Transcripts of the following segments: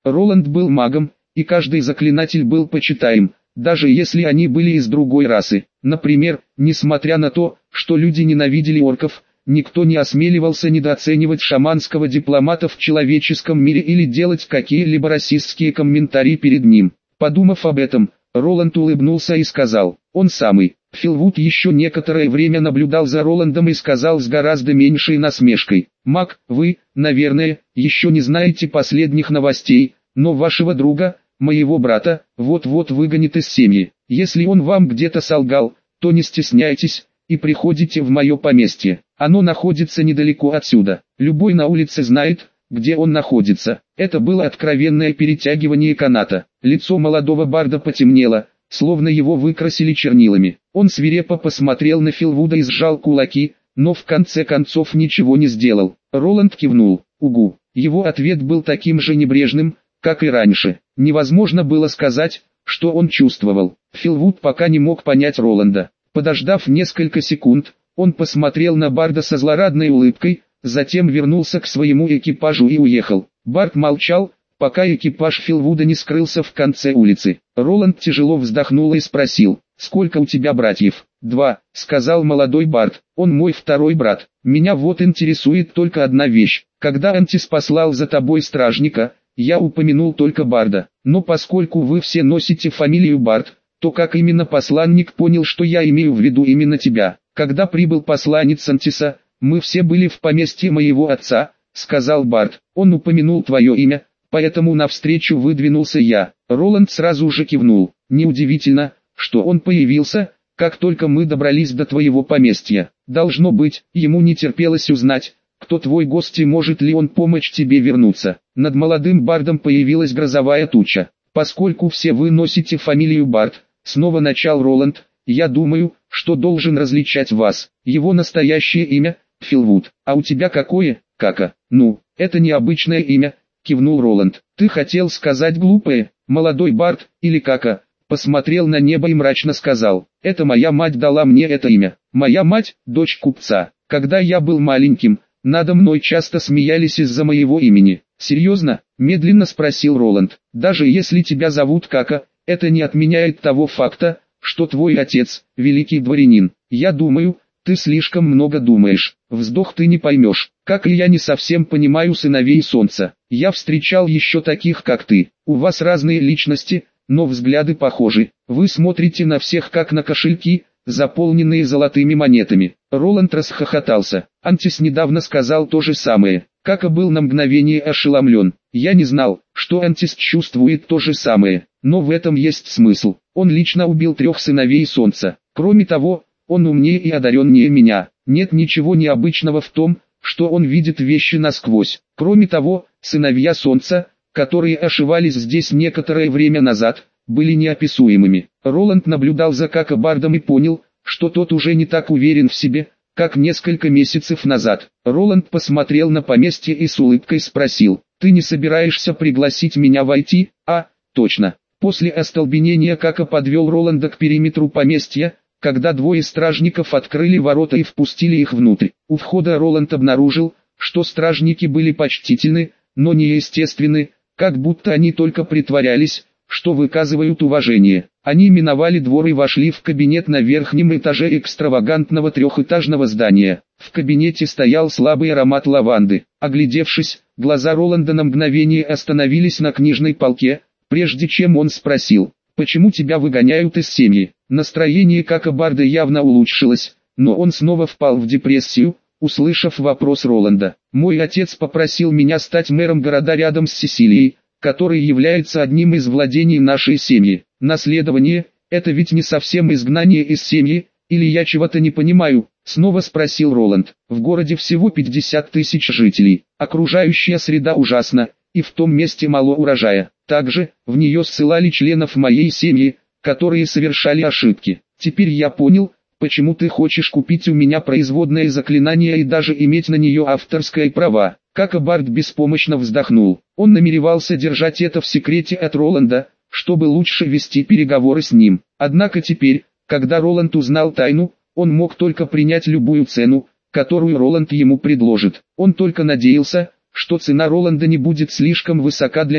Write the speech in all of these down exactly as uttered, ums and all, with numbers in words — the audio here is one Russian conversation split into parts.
Роланд был магом, и каждый заклинатель был почитаем, даже если они были из другой расы. Например, несмотря на то, что люди ненавидели орков, никто не осмеливался недооценивать шаманского дипломата в человеческом мире или делать какие-либо расистские комментарии перед ним. Подумав об этом, Роланд улыбнулся и сказал: «Он самый». Филвуд еще некоторое время наблюдал за Роландом и сказал с гораздо меньшей насмешкой: «Маг, вы, наверное, еще не знаете последних новостей, но вашего друга, моего брата, вот-вот выгонят из семьи. Если он вам где-то солгал, то не стесняйтесь и приходите в мое поместье. Оно находится недалеко отсюда. Любой на улице знает, где он находится». Это было откровенное перетягивание каната. Лицо молодого барда потемнело, словно его выкрасили чернилами. Он свирепо посмотрел на Филвуда и сжал кулаки, но в конце концов ничего не сделал. Роланд кивнул. «Угу». Его ответ был таким же небрежным, как и раньше. Невозможно было сказать, что он чувствовал. Филвуд пока не мог понять Роланда. Подождав несколько секунд, он посмотрел на барда со злорадной улыбкой, затем вернулся к своему экипажу и уехал. Бард молчал, пока экипаж Филвуда не скрылся в конце улицы. Роланд тяжело вздохнул и спросил: «Сколько у тебя братьев?» «Два», — сказал молодой бард. «Он мой второй брат. Меня вот интересует только одна вещь. Когда Антис послал за тобой стражника, я упомянул только барда. Но поскольку вы все носите фамилию Бард, то как именно посланник понял, что я имею в виду именно тебя? Когда прибыл посланец Антиса, мы все были в поместье моего отца», — сказал бард. «Он упомянул твое имя, поэтому навстречу выдвинулся я». Роланд сразу же кивнул. «Неудивительно, что он появился, как только мы добрались до твоего поместья. Должно быть, ему не терпелось узнать, кто твой гость и может ли он помочь тебе вернуться». Над молодым бардом появилась грозовая туча. «Поскольку все вы носите фамилию Бард», — снова начал Роланд, — «я думаю, что должен различать вас. Его настоящее имя — Филвуд. А у тебя какое, Кака?» «Ну, это необычное имя», — кивнул Роланд. «Ты хотел сказать глупое, молодой бард, или Кака?» Посмотрел на небо и мрачно сказал: «Это моя мать дала мне это имя. Моя мать — дочь купца. Когда я был маленьким, надо мной часто смеялись из-за моего имени». «Серьезно?» — медленно спросил Роланд. «Даже если тебя зовут Кака, это не отменяет того факта, что твой отец — великий дворянин. Я думаю, ты слишком много думаешь. Вздох ты не поймешь. Как и я не совсем понимаю сыновей солнца. Я встречал еще таких, как ты. У вас разные личности, но взгляды похожи. Вы смотрите на всех как на кошельки, заполненные золотыми монетами». Роланд расхохотался. Антис недавно сказал то же самое. Кака был на мгновение ошеломлен. «Я не знал, что Антис чувствует то же самое, но в этом есть смысл. Он лично убил трех сыновей солнца. Кроме того, он умнее и одареннее меня. Нет ничего необычного в том, что он видит вещи насквозь. Кроме того, сыновья солнца, которые ошивались здесь некоторое время назад, были неописуемыми». Роланд наблюдал за Кака бардом и понял, что тот уже не так уверен в себе, как несколько месяцев назад. Роланд посмотрел на поместье и с улыбкой спросил: «Ты не собираешься пригласить меня войти?» «А, точно». После остолбенения Кака подвел Роланда к периметру поместья, когда двое стражников открыли ворота и впустили их внутрь. У входа Роланд обнаружил, что стражники были почтительны, но неестественны, как будто они только притворялись, что выказывают уважение. Они миновали двор и вошли в кабинет на верхнем этаже экстравагантного трехэтажного здания. В кабинете стоял слабый аромат лаванды. Оглядевшись, глаза Роланда на мгновение остановились на книжной полке, прежде чем он спросил: «Почему тебя выгоняют из семьи?» Настроение Кака барда явно улучшилось, но он снова впал в депрессию, услышав вопрос Роланда. «Мой отец попросил меня стать мэром города рядом с Сесилией, который является одним из владений нашей семьи. Наследование – это ведь не совсем изгнание из семьи, или я чего-то не понимаю?» Снова спросил Роланд. «В городе всего пятьдесят тысяч жителей, окружающая среда ужасна, и в том месте мало урожая. Также, в нее ссылали членов моей семьи, которые совершали ошибки. Теперь я понял, почему ты хочешь купить у меня производное заклинание и даже иметь на нее авторское право». Кака бард беспомощно вздохнул. Он намеревался держать это в секрете от Роланда, чтобы лучше вести переговоры с ним. Однако теперь, когда Роланд узнал тайну, он мог только принять любую цену, которую Роланд ему предложит. Он только надеялся, что цена Роланда не будет слишком высока для него.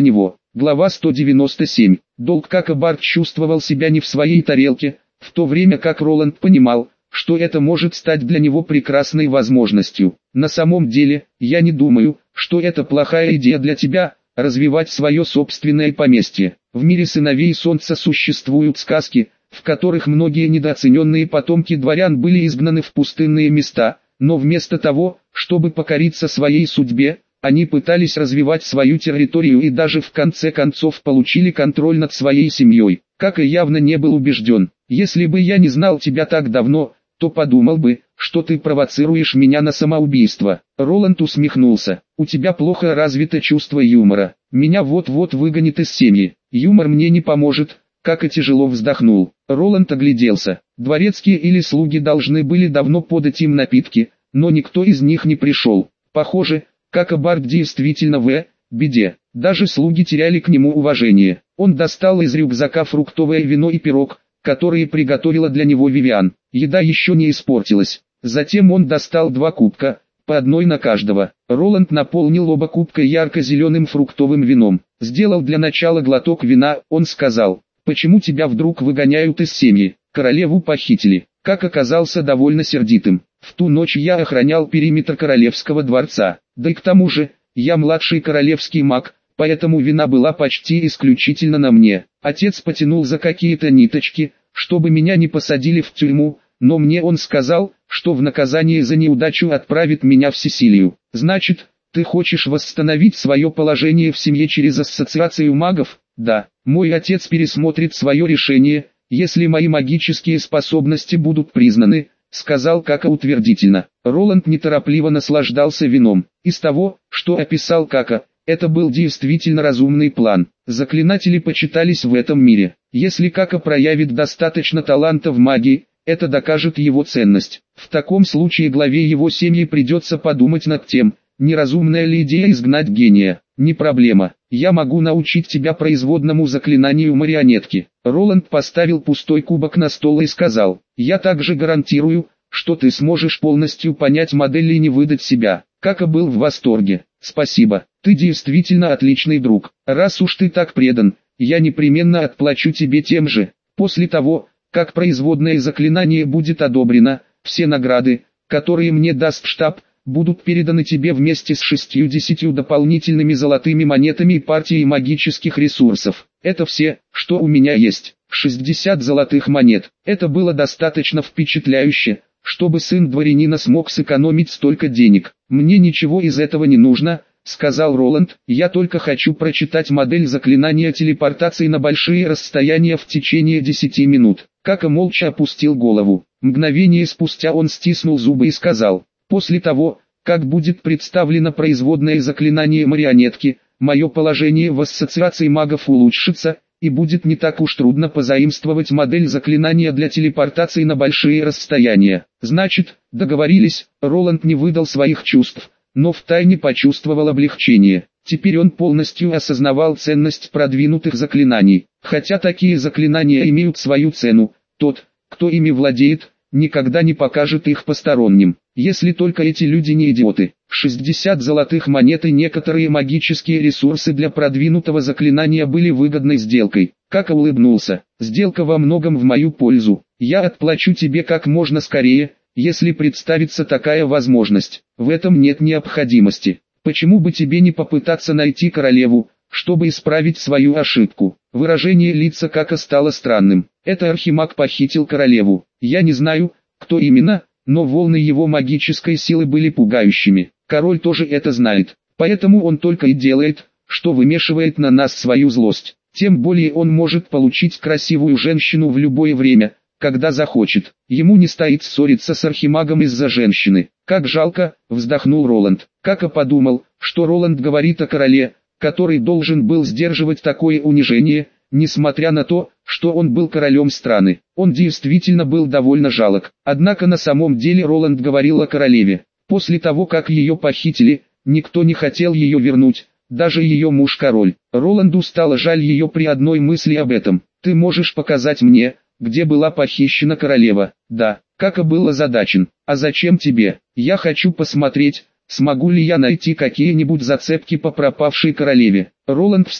Глава сто девяносто семь. Долг Кака Барт чувствовал себя не в своей тарелке, в то время как Роланд понимал, что это может стать для него прекрасной возможностью. На самом деле, я не думаю, что это плохая идея для тебя, развивать свое собственное поместье. В мире сыновей солнца существуют сказки, в которых многие недооцененные потомки дворян были изгнаны в пустынные места, но вместо того, чтобы покориться своей судьбе, они пытались развивать свою территорию и даже в конце концов получили контроль над своей семьей. Как и явно не был убежден. Если бы я не знал тебя так давно, то подумал бы, что ты провоцируешь меня на самоубийство. Роланд усмехнулся. У тебя плохо развито чувство юмора. Меня вот-вот выгонят из семьи. Юмор мне не поможет. Как и тяжело вздохнул. Роланд огляделся. Дворецкие или слуги должны были давно подать им напитки, но никто из них не пришел. Похоже, Кака Барт действительно в беде. Даже слуги теряли к нему уважение. Он достал из рюкзака фруктовое вино и пирог, которые приготовила для него Вивиан. Еда еще не испортилась. Затем он достал два кубка, по одной на каждого. Роланд наполнил оба кубка ярко-зеленым фруктовым вином. Сделал для начала глоток вина, он сказал: «Почему тебя вдруг выгоняют из семьи? Королеву похитили». Как оказался довольно сердитым. В ту ночь я охранял периметр королевского дворца. Да и к тому же, я младший королевский маг, поэтому вина была почти исключительно на мне. Отец потянул за какие-то ниточки, чтобы меня не посадили в тюрьму, но мне он сказал, что в наказание за неудачу отправит меня в Сесилию. Значит, ты хочешь восстановить свое положение в семье через ассоциацию магов? Да, мой отец пересмотрит свое решение, если мои магические способности будут признаны, сказал Кака утвердительно. Роланд неторопливо наслаждался вином. Из того, что описал Кака, это был действительно разумный план. Заклинатели почитались в этом мире. Если Кака проявит достаточно таланта в магии, это докажет его ценность. В таком случае главе его семьи придется подумать над тем, неразумная ли идея изгнать гения. Не проблема, я могу научить тебя производному заклинанию марионетки. Роланд поставил пустой кубок на стол и сказал: я также гарантирую, что ты сможешь полностью понять модель и не выдать себя. Кака был в восторге. Спасибо, ты действительно отличный друг. Раз уж ты так предан, я непременно отплачу тебе тем же. После того, как производное заклинание будет одобрено, все награды, которые мне даст штаб, будут переданы тебе вместе с шестьюдесятью дополнительными золотыми монетами и партией магических ресурсов. Это все, что у меня есть. шестьдесят золотых монет. Это было достаточно впечатляюще, чтобы сын дворянина смог сэкономить столько денег. Мне ничего из этого не нужно, сказал Роланд. Я только хочу прочитать модель заклинания телепортации на большие расстояния в течение десяти минут. Кака молча опустил голову. Мгновение спустя он стиснул зубы и сказал: после того, как будет представлено производное заклинание марионетки, мое положение в ассоциации магов улучшится, и будет не так уж трудно позаимствовать модель заклинания для телепортации на большие расстояния. Значит, договорились. Роланд не выдал своих чувств, но втайне почувствовал облегчение. Теперь он полностью осознавал ценность продвинутых заклинаний. Хотя такие заклинания имеют свою цену, тот, кто ими владеет, никогда не покажет их посторонним, если только эти люди не идиоты. шестьдесят золотых монет и некоторые магические ресурсы для продвинутого заклинания были выгодной сделкой. Кака улыбнулся. Сделка во многом в мою пользу. Я отплачу тебе как можно скорее, если представится такая возможность. В этом нет необходимости. Почему бы тебе не попытаться найти королеву, чтобы исправить свою ошибку? Выражение лица Кака стало странным. Это архимаг похитил королеву. Я не знаю, кто именно, но волны его магической силы были пугающими. Король тоже это знает, поэтому он только и делает, что вымешивает на нас свою злость. Тем более он может получить красивую женщину в любое время, когда захочет. Ему не стоит ссориться с архимагом из-за женщины. Как жалко, вздохнул Роланд. Кака подумал, что Роланд говорит о короле, который должен был сдерживать такое унижение, несмотря на то, что он был королем страны. Он действительно был довольно жалок. Однако на самом деле Роланд говорил о королеве. После того, как ее похитили, никто не хотел ее вернуть, даже ее муж-король. Роланду стало жаль ее при одной мысли об этом. «Ты можешь показать мне, где была похищена королева?» «Да». Кака был озадачен. «А зачем тебе?» «Я хочу посмотреть, смогу ли я найти какие-нибудь зацепки по пропавшей королеве». Роланд встал.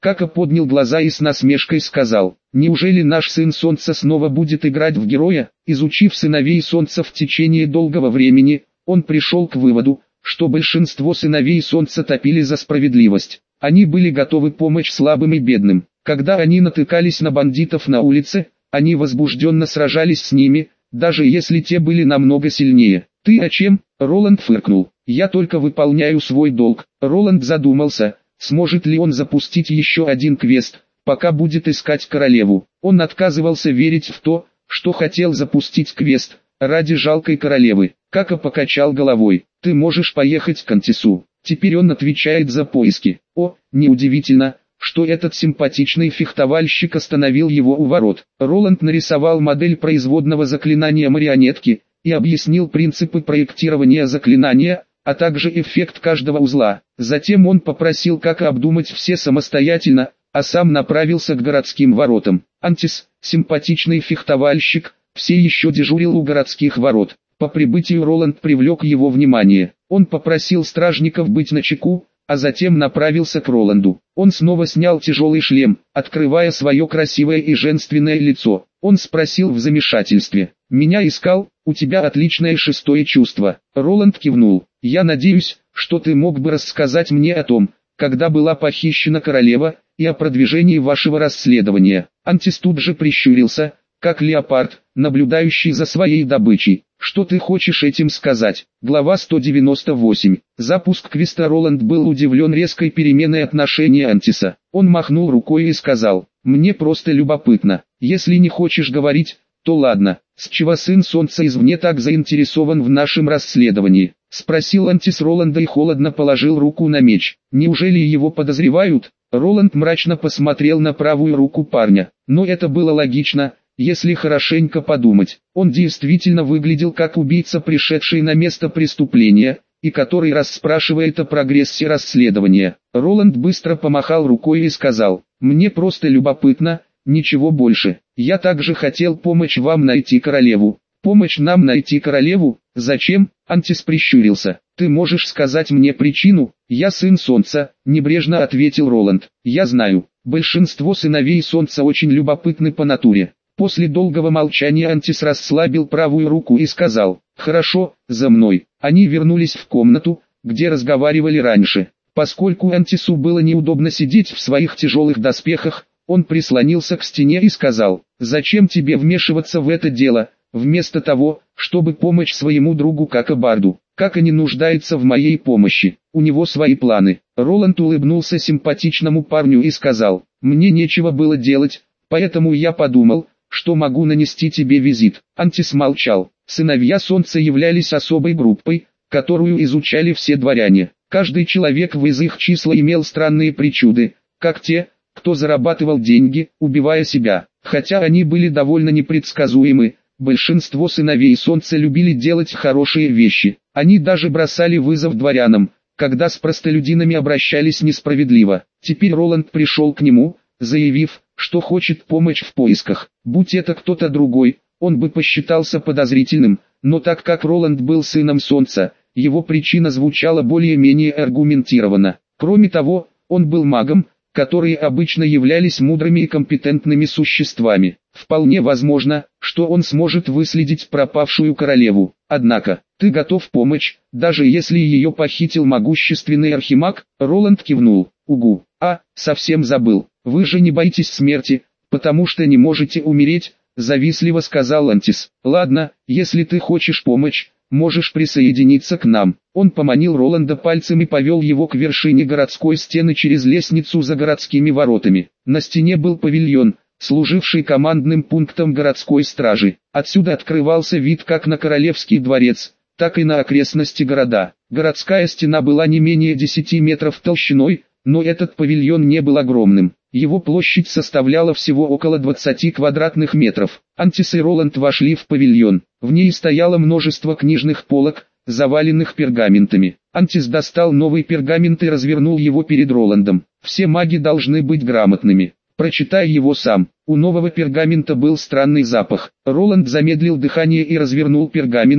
Кака поднял глаза и с насмешкой сказал: «Неужели наш сын Солнца снова будет играть в героя?» Изучив сыновей Солнца в течение долгого времени, он пришел к выводу, что большинство сыновей Солнца топили за справедливость. Они были готовы помочь слабым и бедным. Когда они натыкались на бандитов на улице, они возбужденно сражались с ними, даже если те были намного сильнее. «Ты о чем?» — Роланд фыркнул. «Я только выполняю свой долг». Роланд задумался, сможет ли он запустить еще один квест, пока будет искать королеву. Он отказывался верить в то, что хотел запустить квест ради жалкой королевы. Кака покачал головой. «Ты можешь поехать к Антису. Теперь он отвечает за поиски». О, неудивительно, что этот симпатичный фехтовальщик остановил его у ворот. Роланд нарисовал модель производного заклинания марионетки и объяснил принципы проектирования заклинания, а также эффект каждого узла. Затем он попросил Кака обдумать все самостоятельно, а сам направился к городским воротам. Антис, симпатичный фехтовальщик, все еще дежурил у городских ворот. По прибытию Роланд привлек его внимание. Он попросил стражников быть начеку, а затем направился к Роланду. Он снова снял тяжелый шлем, открывая свое красивое и женственное лицо. Он спросил в замешательстве: «Меня искал? У тебя отличное шестое чувство». Роланд кивнул. «Я надеюсь, что ты мог бы рассказать мне о том, когда была похищена королева, и о продвижении вашего расследования». Антис тут же прищурился, как леопард, наблюдающий за своей добычей. «Что ты хочешь этим сказать?» Глава сто девяносто восемь. Запуск квеста. Роланд был удивлен резкой переменой отношения Антиса. Он махнул рукой и сказал: «Мне просто любопытно. Если не хочешь говорить, то ладно. С чего сын Солнца извне так заинтересован в нашем расследовании?» Спросил Антис Роланда и холодно положил руку на меч. «Неужели его подозревают?» Роланд мрачно посмотрел на правую руку парня. Но это было логично, если хорошенько подумать. Он действительно выглядел как убийца, пришедший на место преступления, и который расспрашивает о прогрессе расследования. Роланд быстро помахал рукой и сказал: «Мне просто любопытно, ничего больше. Я также хотел помочь вам найти королеву». «Помочь нам найти королеву? Зачем?» Антис прищурился. «Ты можешь сказать мне причину?» «Я сын Солнца», — небрежно ответил Роланд. «Я знаю, большинство сыновей Солнца очень любопытны по натуре». После долгого молчания Антис расслабил правую руку и сказал: «Хорошо, за мной». Они вернулись в комнату, где разговаривали раньше. Поскольку Антису было неудобно сидеть в своих тяжелых доспехах, он прислонился к стене и сказал: «Зачем тебе вмешиваться в это дело, вместо того, чтобы помочь своему другу Кака Барду? Кака не нуждается в моей помощи, у него свои планы». Роланд улыбнулся симпатичному парню и сказал: «Мне нечего было делать, поэтому я подумал, что могу нанести тебе визит». Антис молчал. Сыновья Солнца являлись особой группой, которую изучали все дворяне. Каждый человек в из их числа имел странные причуды, как те, кто зарабатывал деньги, убивая себя. Хотя они были довольно непредсказуемы, большинство сыновей Солнца любили делать хорошие вещи. Они даже бросали вызов дворянам, когда с простолюдинами обращались несправедливо. Теперь Роланд пришел к нему, заявив, что хочет помочь в поисках. Будь это кто-то другой, он бы посчитался подозрительным, но так как Роланд был сыном Солнца, его причина звучала более-менее аргументированно. Кроме того, он был магом, которые обычно являлись мудрыми и компетентными существами. Вполне возможно, что он сможет выследить пропавшую королеву. Однако, ты готов помочь, даже если ее похитил могущественный архимаг? Роланд кивнул. Угу. А, совсем забыл. Вы же не боитесь смерти, потому что не можете умереть, завистливо сказал Антис. Ладно, если ты хочешь помочь, можешь присоединиться к нам. Он поманил Роланда пальцем и повел его к вершине городской стены через лестницу за городскими воротами. На стене был павильон, служивший командным пунктом городской стражи. Отсюда открывался вид как на Королевский дворец, так и на окрестности города. Городская стена была не менее десяти метров толщиной, но этот павильон не был огромным. Его площадь составляла всего около двадцати квадратных метров. Антис и Роланд вошли в павильон. В ней стояло множество книжных полок, заваленных пергаментами. Антис достал новый пергамент и развернул его перед Роландом. Все маги должны быть грамотными. Прочитай его сам. У нового пергамента был странный запах. Роланд замедлил дыхание и развернул пергамент,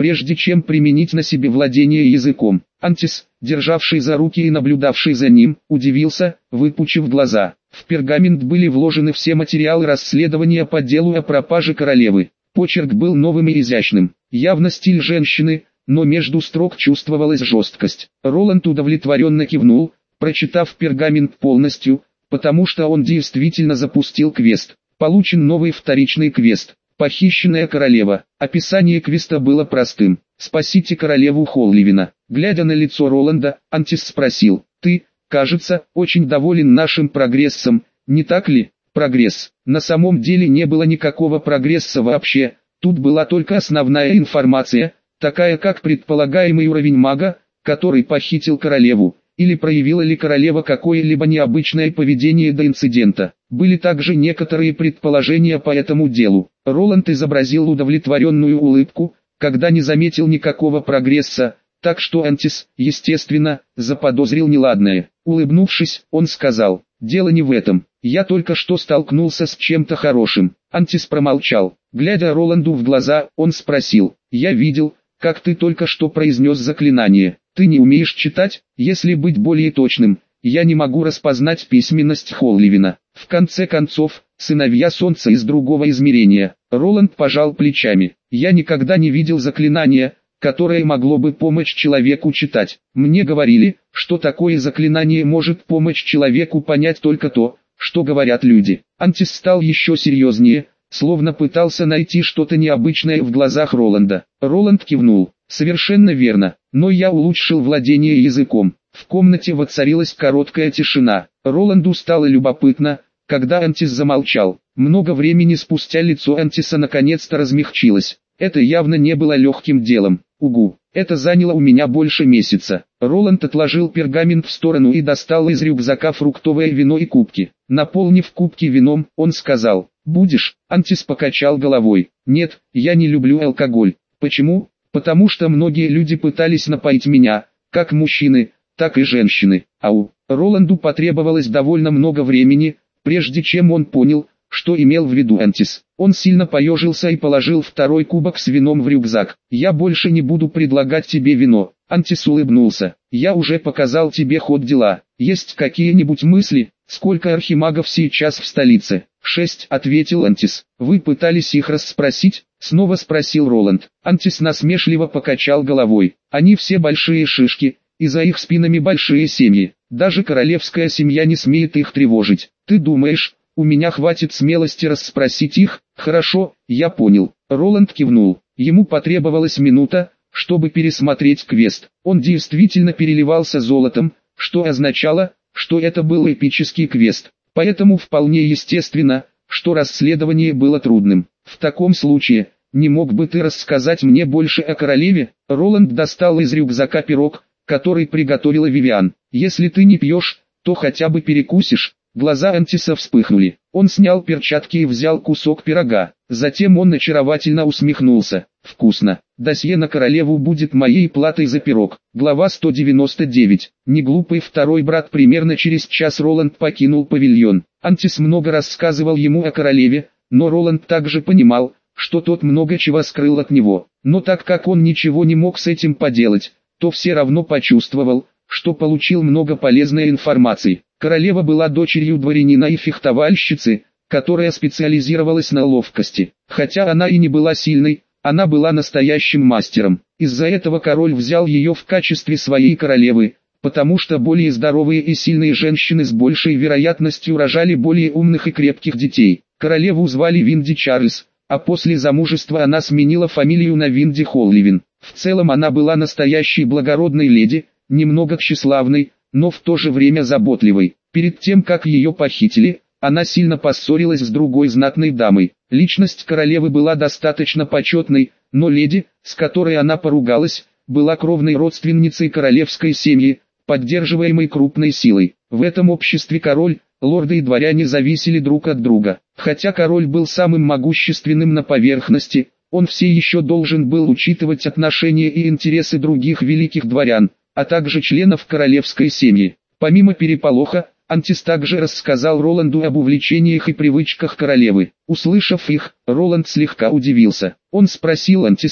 прежде чем применить на себе владение языком. Антис, державший за руки и наблюдавший за ним, удивился, выпучив глаза. В пергамент были вложены все материалы расследования по делу о пропаже королевы. Почерк был новым и изящным, явно стиль женщины, но между строк чувствовалась жесткость. Роланд удовлетворенно кивнул, прочитав пергамент полностью, потому что он действительно запустил квест. Получен новый вторичный квест. Похищенная королева. Описание квеста было простым. «Спасите королеву Холливина». Глядя на лицо Роланда, Антис спросил: «Ты, кажется, очень доволен нашим прогрессом, не так ли?» Прогресс. На самом деле не было никакого прогресса вообще. Тут была только основная информация, такая как предполагаемый уровень мага, который похитил королеву, или проявила ли королева какое-либо необычное поведение до инцидента. Были также некоторые предположения по этому делу. Роланд изобразил удовлетворенную улыбку, когда не заметил никакого прогресса, так что Антис, естественно, заподозрил неладное. Улыбнувшись, он сказал: «Дело не в этом, я только что столкнулся с чем-то хорошим». Антис промолчал. Глядя Роланду в глаза, он спросил: «Я видел, как ты только что произнес заклинание. Ты не умеешь читать? Если быть более точным, я не могу распознать письменность Холливина. В конце концов, сыновья солнца из другого измерения». Роланд пожал плечами. «Я никогда не видел заклинания, которое могло бы помочь человеку читать. Мне говорили, что такое заклинание может помочь человеку понять только то, что говорят люди». Антис стал еще серьезнее, словно пытался найти что-то необычное в глазах Роланда. Роланд кивнул. «Совершенно верно, но я улучшил владение языком». В комнате воцарилась короткая тишина. Роланду стало любопытно, когда Антис замолчал. Много времени спустя лицо Антиса наконец-то размягчилось. Это явно не было легким делом. «Угу, это заняло у меня больше месяца». Роланд отложил пергамент в сторону и достал из рюкзака фруктовое вино и кубки. Наполнив кубки вином, он сказал: «Будешь?» Антис покачал головой. «Нет, я не люблю алкоголь». «Почему?» «Потому что многие люди пытались напоить меня, как мужчины, так и женщины». Ау. Роланду потребовалось довольно много времени, прежде чем он понял, что имел в виду Антис. Он сильно поежился и положил второй кубок с вином в рюкзак. «Я больше не буду предлагать тебе вино». Антис улыбнулся. «Я уже показал тебе ход дела. Есть какие-нибудь мысли, сколько архимагов сейчас в столице?» «Шесть», — ответил Антис. «Вы пытались их расспросить?» — снова спросил Роланд. Антис насмешливо покачал головой. «Они все большие шишки, и за их спинами большие семьи. Даже королевская семья не смеет их тревожить. Ты думаешь, у меня хватит смелости расспросить их?» «Хорошо, я понял». Роланд кивнул. Ему потребовалась минута, чтобы пересмотреть квест. Он действительно переливался золотом, что означало, что это был эпический квест. Поэтому вполне естественно, что расследование было трудным. «В таком случае, не мог бы ты рассказать мне больше о королеве?» Роланд достал из рюкзака пирог, который приготовила Вивиан. «Если ты не пьешь, то хотя бы перекусишь». Глаза Антиса вспыхнули. Он снял перчатки и взял кусок пирога. Затем он очаровательно усмехнулся. «Вкусно. Досье на королеву будет моей платой за пирог». Глава сто девяносто девять. Неглупый второй брат. Примерно через час Роланд покинул павильон. Антис много рассказывал ему о королеве, но Роланд также понимал, что тот много чего скрыл от него. Но так как он ничего не мог с этим поделать, то все равно почувствовал, что получил много полезной информации. Королева была дочерью дворянина и фехтовальщицы, которая специализировалась на ловкости. Хотя она и не была сильной, она была настоящим мастером. Из-за этого король взял ее в качестве своей королевы, потому что более здоровые и сильные женщины с большей вероятностью рожали более умных и крепких детей. Королеву звали Винди Чарльз, а после замужества она сменила фамилию на Винди Холливин. В целом она была настоящей благородной леди, немного тщеславной, но в то же время заботливой. Перед тем как ее похитили, она сильно поссорилась с другой знатной дамой. Личность королевы была достаточно почетной, но леди, с которой она поругалась, была кровной родственницей королевской семьи, поддерживаемой крупной силой. В этом обществе король, лорды и дворяне зависели друг от друга. Хотя король был самым могущественным на поверхности, он все еще должен был учитывать отношения и интересы других великих дворян, а также членов королевской семьи. Помимо переполоха, Антис также рассказал Роланду об увлечениях и привычках королевы. Услышав их, Роланд слегка удивился. Он спросил Антиса,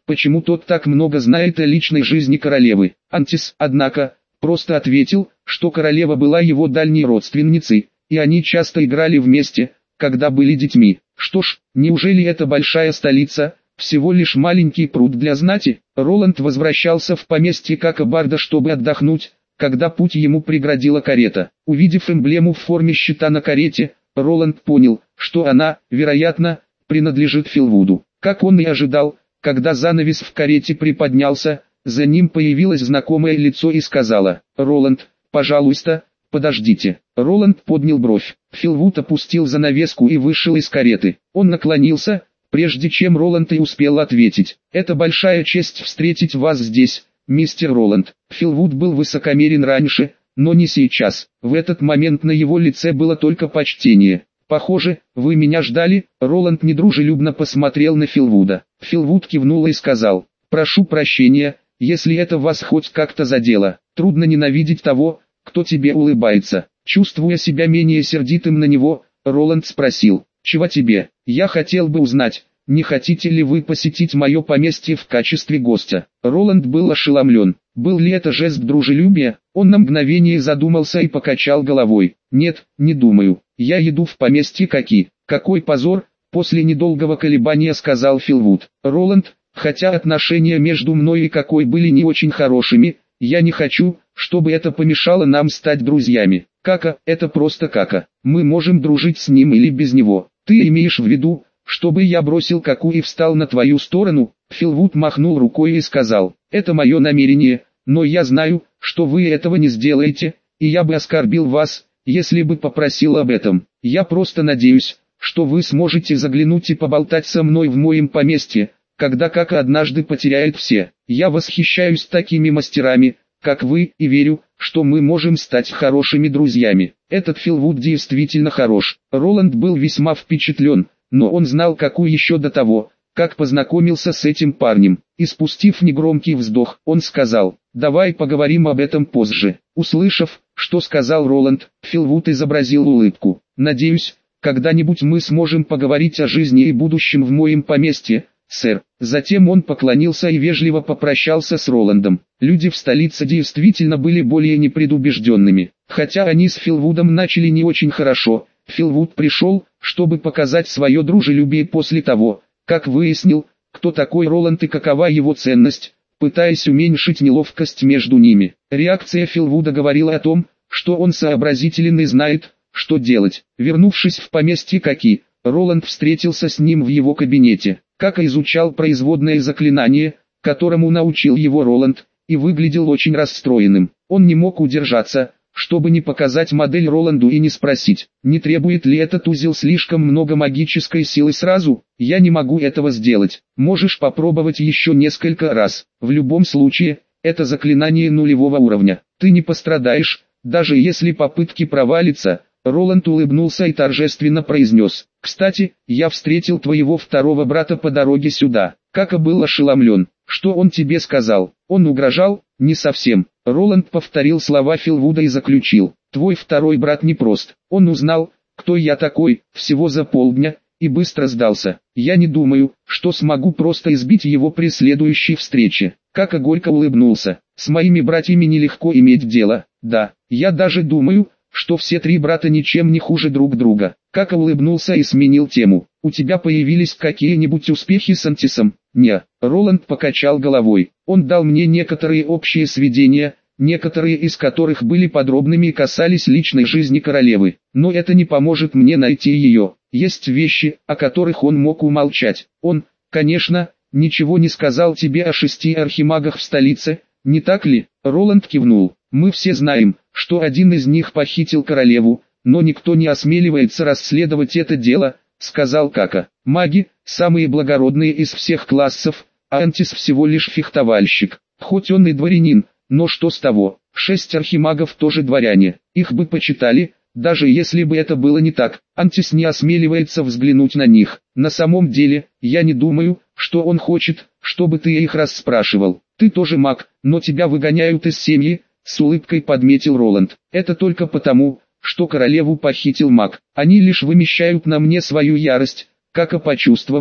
почему тот так много знает о личной жизни королевы. Антис, однако, просто ответил, что королева была его дальней родственницей, и они часто играли вместе, когда были детьми. Что ж, неужели это большая столица, всего лишь маленький пруд для знати? Роланд возвращался в поместье Какобарда, чтобы отдохнуть, когда путь ему преградила карета. Увидев эмблему в форме щита на карете, Роланд понял, что она, вероятно, принадлежит Филвуду. Как он и ожидал, когда занавес в карете приподнялся, за ним появилось знакомое лицо и сказала: «Роланд, пожалуйста, подождите». Роланд поднял бровь. Филвуд опустил занавеску и вышел из кареты. Он наклонился, прежде чем Роланд и успел ответить: «Это большая честь встретить вас здесь, мистер Роланд». Филвуд был высокомерен раньше, но не сейчас. В этот момент на его лице было только почтение. «Похоже, вы меня ждали». Роланд недружелюбно посмотрел на Филвуда. Филвуд кивнул и сказал: «Прошу прощения, если это вас хоть как-то задело. Трудно ненавидеть того, кто тебе улыбается». Чувствуя себя менее сердитым на него, Роланд спросил: «Чего тебе? Я хотел бы узнать, не хотите ли вы посетить мое поместье в качестве гостя?» Роланд был ошеломлен. Был ли это жест дружелюбия? Он на мгновение задумался и покачал головой. «Нет, не думаю. Я еду в поместье Каки». «Какой позор!» — после недолгого колебания сказал Филвуд. «Роланд, хотя отношения между мной и Какой были не очень хорошими, я не хочу, чтобы это помешало нам стать друзьями. Кака — это просто Кака. Мы можем дружить с ним или без него. Ты имеешь в виду, чтобы я бросил Каку и встал на твою сторону?» Филвуд махнул рукой и сказал: «Это мое намерение, но я знаю, что вы этого не сделаете, и я бы оскорбил вас, если бы попросил об этом. Я просто надеюсь, что вы сможете заглянуть и поболтать со мной в моем поместье, когда Кака однажды потеряет все. Я восхищаюсь такими мастерами, как вы, и верю, что мы можем стать хорошими друзьями». Этот Филвуд действительно хорош. Роланд был весьма впечатлен, но он знал Каку еще до того, как познакомился с этим парнем. И спустив негромкий вздох, он сказал: «Давай поговорим об этом позже». Услышав, что сказал Роланд, Филвуд изобразил улыбку. «Надеюсь, когда-нибудь мы сможем поговорить о жизни и будущем в моем поместье, сэр». Затем он поклонился и вежливо попрощался с Роландом. Люди в столице действительно были более непредубежденными. Хотя они с Филвудом начали не очень хорошо, Филвуд пришел, чтобы показать свое дружелюбие после того, как выяснил, кто такой Роланд и какова его ценность, пытаясь уменьшить неловкость между ними. Реакция Филвуда говорила о том, что он сообразителен и знает, что делать. Вернувшись в поместье Каки, Роланд встретился с ним в его кабинете. Кака изучал производное заклинание, которому научил его Роланд, и выглядел очень расстроенным. Он не мог удержаться, чтобы не показать модель Роланду и не спросить: «Не требует ли этот узел слишком много магической силы сразу?» «Я не могу этого сделать. Можешь попробовать еще несколько раз. В любом случае, это заклинание нулевого уровня. Ты не пострадаешь, даже если попытки провалятся». Роланд улыбнулся и торжественно произнес: «Кстати, я встретил твоего второго брата по дороге сюда». Кака был ошеломлен. «Что он тебе сказал? Он угрожал?» «Не совсем». Роланд повторил слова Филвуда и заключил: «Твой второй брат непрост. Он узнал, кто я такой, всего за полдня, и быстро сдался. Я не думаю, что смогу просто избить его при следующей встрече». Кака горько улыбнулся. «С моими братьями нелегко иметь дело. Да, я даже думаю, что все три брата ничем не хуже друг друга». Кака улыбнулся и сменил тему. «У тебя появились какие-нибудь успехи с Антисом?» «Не». Роланд покачал головой. «Он дал мне некоторые общие сведения, некоторые из которых были подробными и касались личной жизни королевы. Но это не поможет мне найти ее. Есть вещи, о которых он мог умолчать. Он, конечно, ничего не сказал тебе о шести архимагах в столице, не так ли?» Роланд кивнул. «Мы все знаем, что один из них похитил королеву, но никто не осмеливается расследовать это дело», — сказал Кака. «Маги — самые благородные из всех классов, а Антис всего лишь фехтовальщик. Хоть он и дворянин, но что с того? Шесть архимагов тоже дворяне, их бы почитали, даже если бы это было не так. Антис не осмеливается взглянуть на них. На самом деле, я не думаю, что он хочет, чтобы ты их расспрашивал. Ты тоже маг, но тебя выгоняют из семьи», — с улыбкой подметил Роланд. «Это только потому, что королеву похитил маг. Они лишь вымещают на мне свою ярость». Кака почувствовал,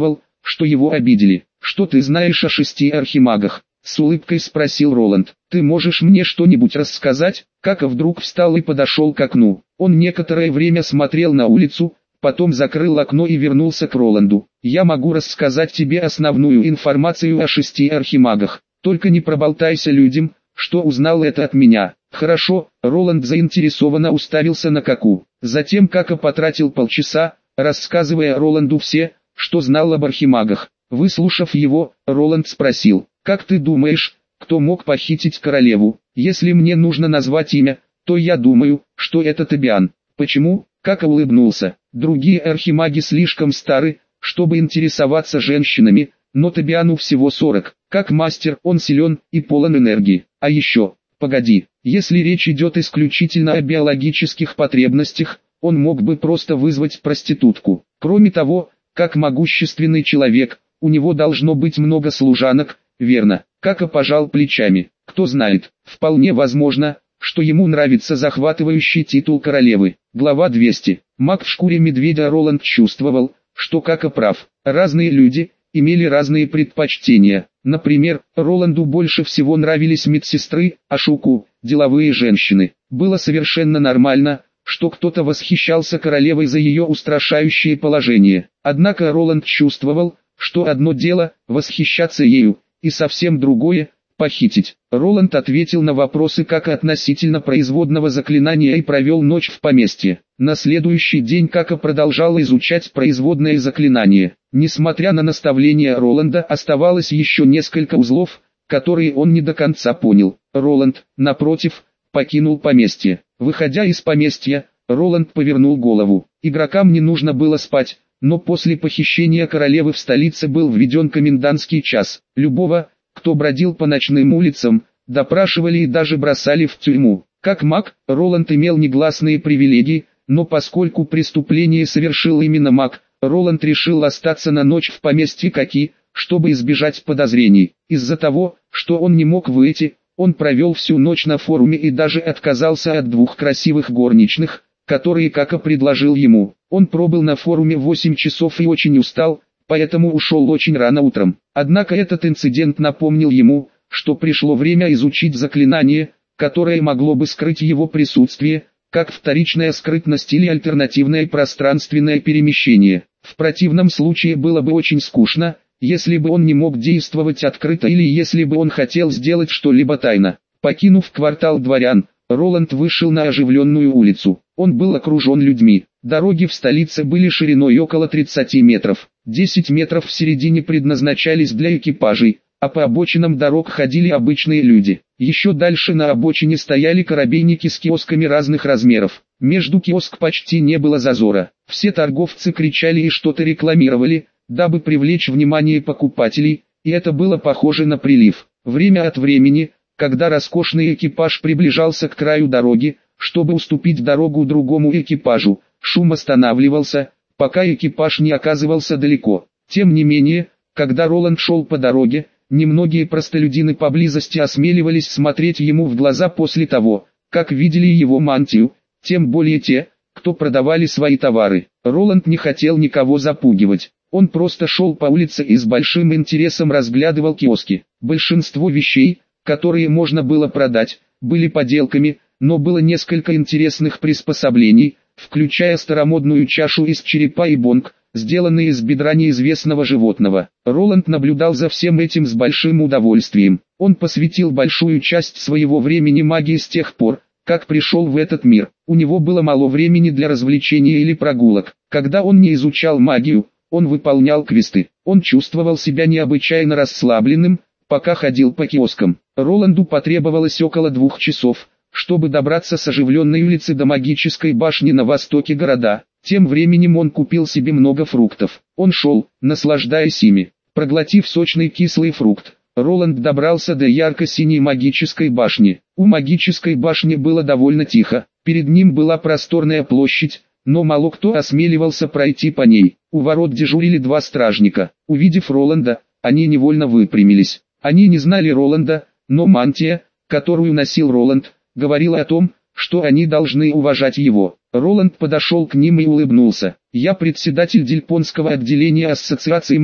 что его обидели. «Что ты знаешь о шести архимагах?» — с улыбкой спросил Роланд. «Ты можешь мне что-нибудь рассказать?» Кака вдруг встал и подошел к окну. Он некоторое время смотрел на улицу, потом закрыл окно и вернулся к Роланду. «Я могу рассказать тебе основную информацию о шести архимагах. Только не проболтайся людям, что узнал это от меня». «Хорошо», — Роланд заинтересованно уставился на Каку. Затем Кака потратил полчаса, рассказывая Роланду все, что знал об архимагах. Выслушав его, Роланд спросил: «Как ты думаешь, кто мог похитить королеву? Если мне нужно назвать имя, то я думаю, что это Тобиан». «Почему?» — Кака улыбнулся. «Другие архимаги слишком стары, чтобы интересоваться женщинами, но Тобиану всего сорок. Как мастер он силен и полон энергии. А еще, погоди, если речь идет исключительно о биологических потребностях, он мог бы просто вызвать проститутку. Кроме того, как могущественный человек, у него должно быть много служанок, верно?» Кака пожал плечами. «Кто знает, вполне возможно, что ему нравится захватывающий титул королевы». Глава двести. Маг в шкуре медведя. Роланд чувствовал, что Кака прав. Разные люди имели разные предпочтения. Например, Роланду больше всего нравились медсестры, а Шуку – деловые женщины. Было совершенно нормально, что кто-то восхищался королевой за ее устрашающее положение. Однако Роланд чувствовал, что одно дело – восхищаться ею, и совсем другое – похитить. Роланд ответил на вопросы Кака относительно производного заклинания и провел ночь в поместье. На следующий день Кака продолжал изучать производное заклинание. Несмотря на наставления Роланда, оставалось еще несколько узлов, которые он не до конца понял. Роланд, напротив, покинул поместье. Выходя из поместья, Роланд повернул голову. Игрокам не нужно было спать, но после похищения королевы в столице был введен комендантский час. Любого, кто бродил по ночным улицам, допрашивали и даже бросали в тюрьму. Как маг, Роланд имел негласные привилегии, но поскольку преступление совершил именно маг, Роланд решил остаться на ночь в поместье Каки, чтобы избежать подозрений. Из-за того, что он не мог выйти, он провел всю ночь на форуме и даже отказался от двух красивых горничных, которые Кака предложил ему. Он пробыл на форуме восемь часов и очень устал, поэтому ушел очень рано утром. Однако этот инцидент напомнил ему, что пришло время изучить заклинание, которое могло бы скрыть его присутствие, как вторичная скрытность или альтернативное пространственное перемещение. В противном случае было бы очень скучно, если бы он не мог действовать открыто или если бы он хотел сделать что-либо тайно. Покинув квартал дворян, Роланд вышел на оживленную улицу. Он был окружен людьми. Дороги в столице были шириной около тридцати метров. десять метров в середине предназначались для экипажей, а по обочинам дорог ходили обычные люди. Еще дальше на обочине стояли корабейники с киосками разных размеров. Между киоск почти не было зазора. Все торговцы кричали и что-то рекламировали, дабы привлечь внимание покупателей, и это было похоже на прилив. Время от времени, когда роскошный экипаж приближался к краю дороги, чтобы уступить дорогу другому экипажу, шум останавливался, пока экипаж не оказывался далеко. Тем не менее, когда Роланд шел по дороге, немногие простолюдины поблизости осмеливались смотреть ему в глаза после того, как видели его мантию, тем более те, кто продавали свои товары. Роланд не хотел никого запугивать. Он просто шел по улице и с большим интересом разглядывал киоски. Большинство вещей, которые можно было продать, были подделками, но было несколько интересных приспособлений, включая старомодную чашу из черепа и бонг, сделанные из бедра неизвестного животного. Роланд наблюдал за всем этим с большим удовольствием. Он посвятил большую часть своего времени магии с тех пор, как пришел в этот мир. У него было мало времени для развлечения или прогулок. Когда он не изучал магию, он выполнял квесты. Он чувствовал себя необычайно расслабленным, пока ходил по киоскам. Роланду потребовалось около двух часов, чтобы добраться с оживленной улицы до магической башни на востоке города. Тем временем он купил себе много фруктов. Он шел, наслаждаясь ими. Проглотив сочный кислый фрукт, Роланд добрался до ярко-синей магической башни. У магической башни было довольно тихо. Перед ним была просторная площадь, но мало кто осмеливался пройти по ней. У ворот дежурили два стражника. Увидев Роланда, они невольно выпрямились. Они не знали Роланда, но мантия, которую носил Роланд, говорила о том, что они должны уважать его. Роланд подошел к ним и улыбнулся. «Я председатель Дельпонского отделения Ассоциации магов.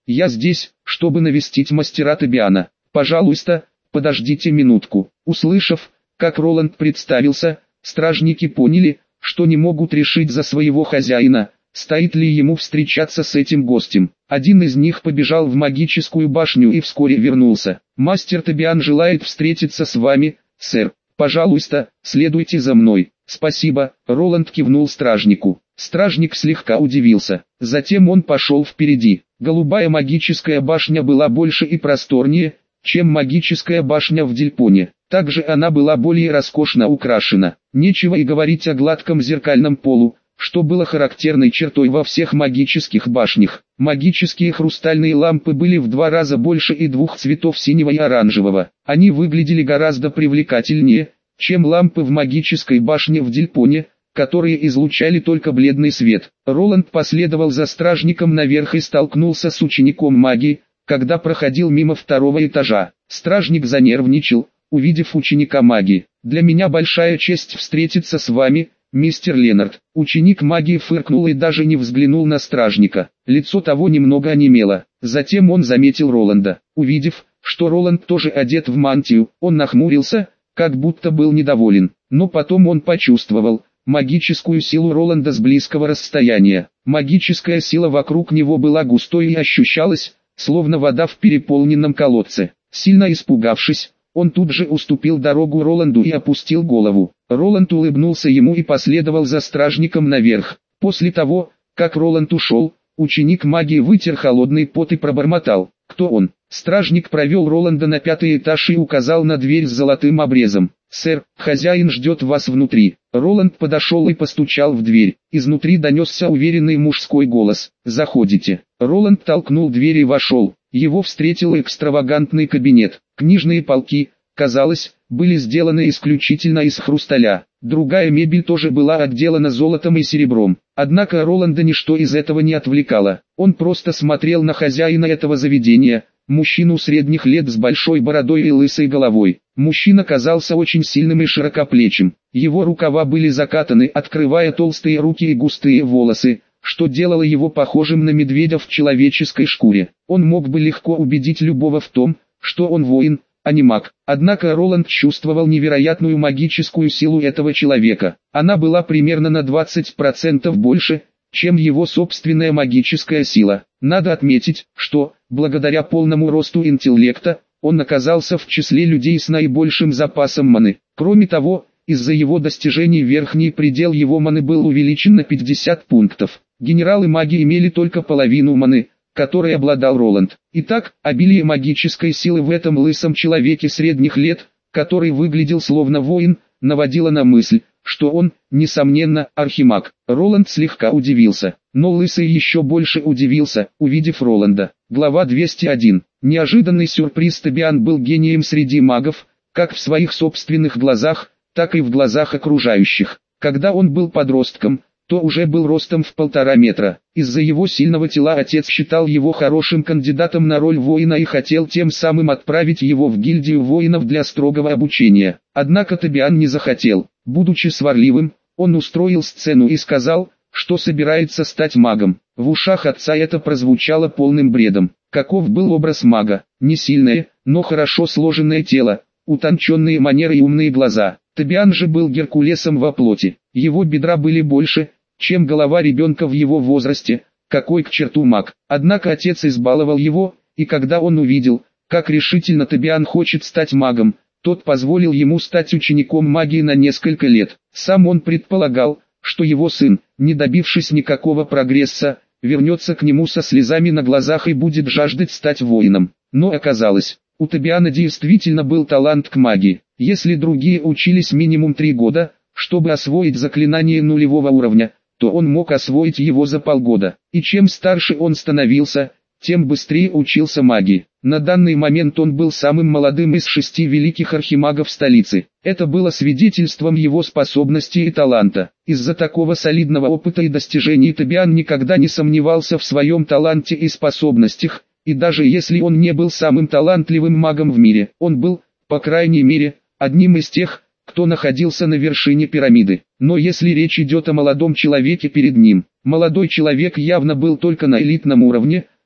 Я здесь, чтобы навестить мастера Тебиана. Пожалуйста, подождите минутку». Услышав, как Роланд представился, стражники поняли, что не могут решить за своего хозяина, стоит ли ему встречаться с этим гостем. Один из них побежал в магическую башню и вскоре вернулся. «Мастер Тебиан желает встретиться с вами, сэр. Пожалуйста, следуйте за мной». «Спасибо», — Роланд кивнул стражнику. Стражник слегка удивился. Затем он пошел впереди. Голубая магическая башня была больше и просторнее, чем магическая башня в Дельпоне. Также она была более роскошно украшена. Нечего и говорить о гладком зеркальном полу, что было характерной чертой во всех магических башнях. Магические хрустальные лампы были в два раза больше и двух цветов синего и оранжевого. Они выглядели гораздо привлекательнее, чем лампы в магической башне в Дельпоне, которые излучали только бледный свет. Роланд последовал за стражником наверх и столкнулся с учеником магии, когда проходил мимо второго этажа. Стражник занервничал, увидев ученика магии. «Для меня большая честь встретиться с вами, мистер Ленард». Ученик магии фыркнул и даже не взглянул на стражника. Лицо того немного онемело. Затем он заметил Роланда. Увидев, что Роланд тоже одет в мантию, он нахмурился, как будто был недоволен. Но потом он почувствовал магическую силу Роланда с близкого расстояния. Магическая сила вокруг него была густой и ощущалась, словно вода в переполненном колодце. Сильно испугавшись, он тут же уступил дорогу Роланду и опустил голову. Роланд улыбнулся ему и последовал за стражником наверх. После того, как Роланд ушел, ученик магии вытер холодный пот и пробормотал: «Кто он?» Стражник провел Роланда на пятый этаж и указал на дверь с золотым обрезом. «Сэр, хозяин ждет вас внутри». Роланд подошел и постучал в дверь. Изнутри донесся уверенный мужской голос: «Заходите». Роланд толкнул дверь и вошел. Его встретил экстравагантный кабинет. Книжные полки, казалось, были сделаны исключительно из хрусталя. Другая мебель тоже была отделана золотом и серебром. Однако Роланда ничто из этого не отвлекало. Он просто смотрел на хозяина этого заведения, мужчину средних лет с большой бородой и лысой головой. Мужчина казался очень сильным и широкоплечим. Его рукава были закатаны, открывая толстые руки и густые волосы, что делало его похожим на медведя в человеческой шкуре. Он мог бы легко убедить любого в том, что он воин, а не маг. Однако Роланд чувствовал невероятную магическую силу этого человека. Она была примерно на двадцать процентов больше, чем его собственная магическая сила. Надо отметить, что, благодаря полному росту интеллекта, он оказался в числе людей с наибольшим запасом маны. Кроме того, из-за его достижений верхний предел его маны был увеличен на пятьдесят пунктов. Генералы маги имели только половину маны, которой обладал Роланд. Итак, обилие магической силы в этом лысом человеке средних лет, который выглядел словно воин, наводило на мысль, что он, несомненно, архимаг. Роланд слегка удивился, но лысый еще больше удивился, увидев Роланда. Глава двести один. Неожиданный сюрприз. Тебиан был гением среди магов, как в своих собственных глазах, так и в глазах окружающих. Когда он был подростком, то уже был ростом в полтора метра. Из-за его сильного тела отец считал его хорошим кандидатом на роль воина и хотел тем самым отправить его в гильдию воинов для строгого обучения. Однако Тебиан не захотел. Будучи сварливым, он устроил сцену и сказал, что собирается стать магом. В ушах отца это прозвучало полным бредом. Каков был образ мага? Не сильное, но хорошо сложенное тело, утонченные манеры и умные глаза. Тебиан же был Геркулесом во плоти. Его бедра были больше, чем голова ребенка в его возрасте, какой к черту маг. Однако отец избаловал его, и когда он увидел, как решительно Тебиан хочет стать магом, тот позволил ему стать учеником магии на несколько лет. Сам он предполагал, что его сын, не добившись никакого прогресса, вернется к нему со слезами на глазах и будет жаждать стать воином. Но оказалось, у Тебиана действительно был талант к магии. Если другие учились минимум три года, чтобы освоить заклинание нулевого уровня, то он мог освоить его за полгода. И чем старше он становился, тем быстрее учился магии. На данный момент он был самым молодым из шести великих архимагов столицы. Это было свидетельством его способности и таланта. Из-за такого солидного опыта и достижений Тебиан никогда не сомневался в своем таланте и способностях, и даже если он не был самым талантливым магом в мире, он был, по крайней мере, одним из тех, кто находился на вершине пирамиды. Но если речь идет о молодом человеке перед ним, молодой человек явно был только на элитном уровне,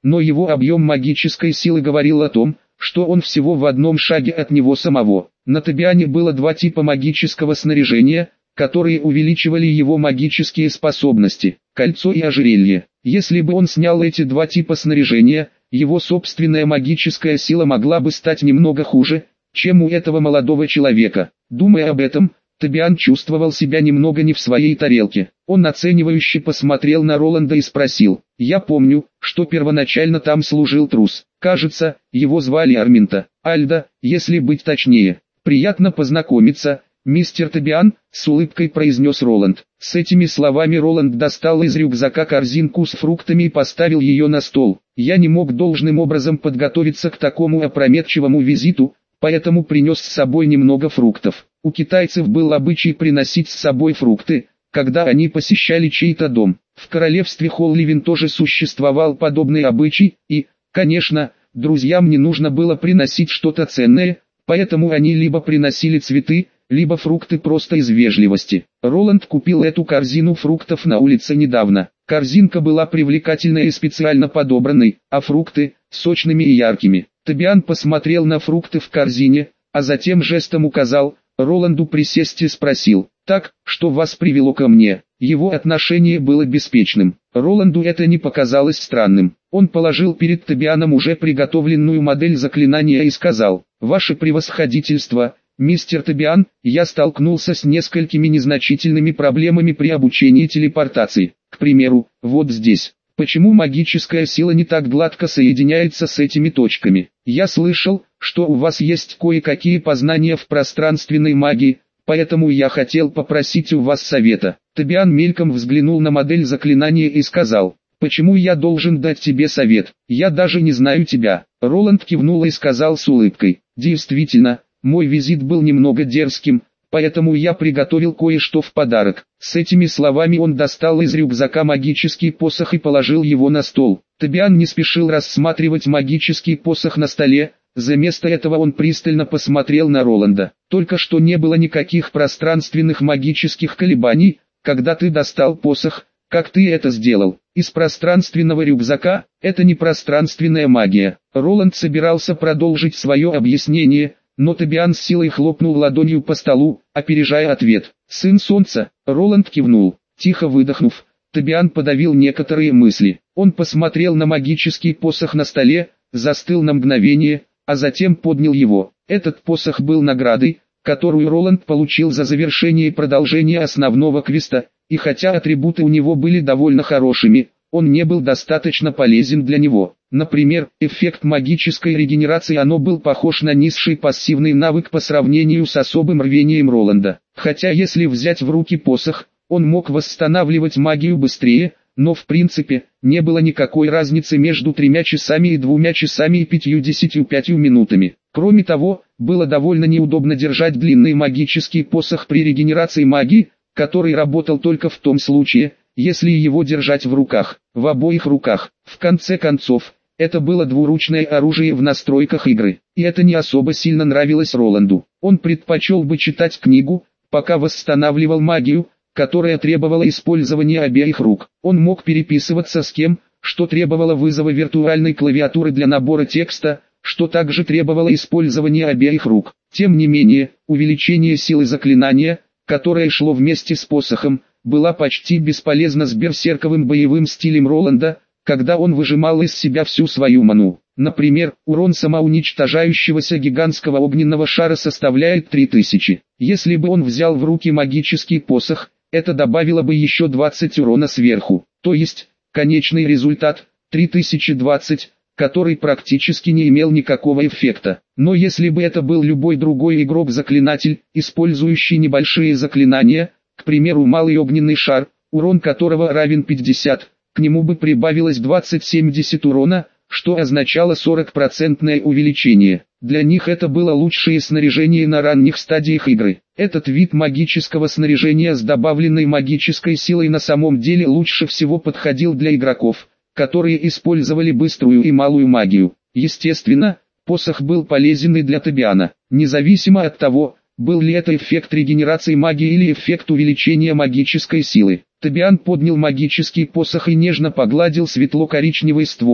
но его объем магической силы говорил о том, что он всего в одном шаге от него самого. На Тобиане было два типа магического снаряжения, которые увеличивали его магические способности – кольцо и ожерелье. Если бы он снял эти два типа снаряжения, его собственная магическая сила могла бы стать немного хуже, чем у этого молодого человека. Думая об этом, Тобиан чувствовал себя немного не в своей тарелке. Он оценивающе посмотрел на Роланда и спросил: «Я помню, что первоначально там служил трус. Кажется, его звали Арминта. Альда, если быть точнее. Приятно познакомиться, мистер Тобиан», — с улыбкой произнес Роланд. С этими словами Роланд достал из рюкзака корзинку с фруктами и поставил ее на стол. «Я не мог должным образом подготовиться к такому опрометчивому визиту, поэтому принес с собой немного фруктов». У китайцев был обычай приносить с собой фрукты, когда они посещали чей-то дом. В королевстве Холливин тоже существовал подобный обычай, и, конечно, друзьям не нужно было приносить что-то ценное, поэтому они либо приносили цветы, либо фрукты просто из вежливости. Роланд купил эту корзину фруктов на улице недавно. Корзинка была привлекательной и специально подобранной, а фрукты – сочными и яркими. Тобиан посмотрел на фрукты в корзине, а затем жестом указал Роланду присесть и спросил: «Так, что вас привело ко мне?» Его отношение было беспечным. Роланду это не показалось странным. Он положил перед Тобианом уже приготовленную модель заклинания и сказал: «Ваше превосходительство, мистер Тобиан, я столкнулся с несколькими незначительными проблемами при обучении телепортации. К примеру, вот здесь. Почему магическая сила не так гладко соединяется с этими точками? Я слышал, что у вас есть кое-какие познания в пространственной магии, поэтому я хотел попросить у вас совета». Тобиан мельком взглянул на модель заклинания и сказал: «Почему я должен дать тебе совет? Я даже не знаю тебя». Роланд кивнул и сказал с улыбкой: «Действительно, мой визит был немного дерзким, поэтому я приготовил кое-что в подарок». С этими словами он достал из рюкзака магический посох и положил его на стол. Тобиан не спешил рассматривать магический посох на столе, вместо этого он пристально посмотрел на Роланда. «Только что не было никаких пространственных магических колебаний, когда ты достал посох, как ты это сделал, из пространственного рюкзака. Это не пространственная магия». Роланд собирался продолжить свое объяснение, но Тобиан с силой хлопнул ладонью по столу, опережая ответ. «Сын солнца», — Роланд кивнул. Тихо выдохнув, Тобиан подавил некоторые мысли. Он посмотрел на магический посох на столе, застыл на мгновение, а затем поднял его. Этот посох был наградой, которую Роланд получил за завершение и продолжение основного квеста, и хотя атрибуты у него были довольно хорошими, он не был достаточно полезен для него. Например, эффект магической регенерации оно был похож на низший пассивный навык по сравнению с особым рвением Роланда. Хотя если взять в руки посох, он мог восстанавливать магию быстрее, но в принципе, не было никакой разницы между тремя часами и двумя часами и пятьюдесятью пятью минутами. Кроме того, было довольно неудобно держать длинный магический посох при регенерации магии, который работал только в том случае, если его держать в руках, в обоих руках. В конце концов, это было двуручное оружие в настройках игры, и это не особо сильно нравилось Роланду. Он предпочел бы читать книгу, пока восстанавливал магию, которая требовала использования обеих рук. Он мог переписываться с кем, что требовало вызова виртуальной клавиатуры для набора текста, что также требовало использования обеих рук. Тем не менее, увеличение силы заклинания, которое шло вместе с посохом, была почти бесполезна с берсерковым боевым стилем Роланда, когда он выжимал из себя всю свою ману. Например, урон самоуничтожающегося гигантского огненного шара составляет три тысячи. Если бы он взял в руки магический посох, это добавило бы еще двадцать урона сверху. То есть, конечный результат – три тысячи двадцать, который практически не имел никакого эффекта. Но если бы это был любой другой игрок-заклинатель, использующий небольшие заклинания, к примеру малый огненный шар, урон которого равен пятьдесят, к нему бы прибавилось двадцать-семьдесят урона, что означало сорок процентов увеличение. Для них это было лучшее снаряжение на ранних стадиях игры. Этот вид магического снаряжения с добавленной магической силой на самом деле лучше всего подходил для игроков, которые использовали быструю и малую магию. Естественно, посох был полезен и для Тобиана, независимо от того, был ли это эффект регенерации магии или эффект увеличения магической силы. Тобиан поднял магический посох и нежно погладил светло-коричневый ствол,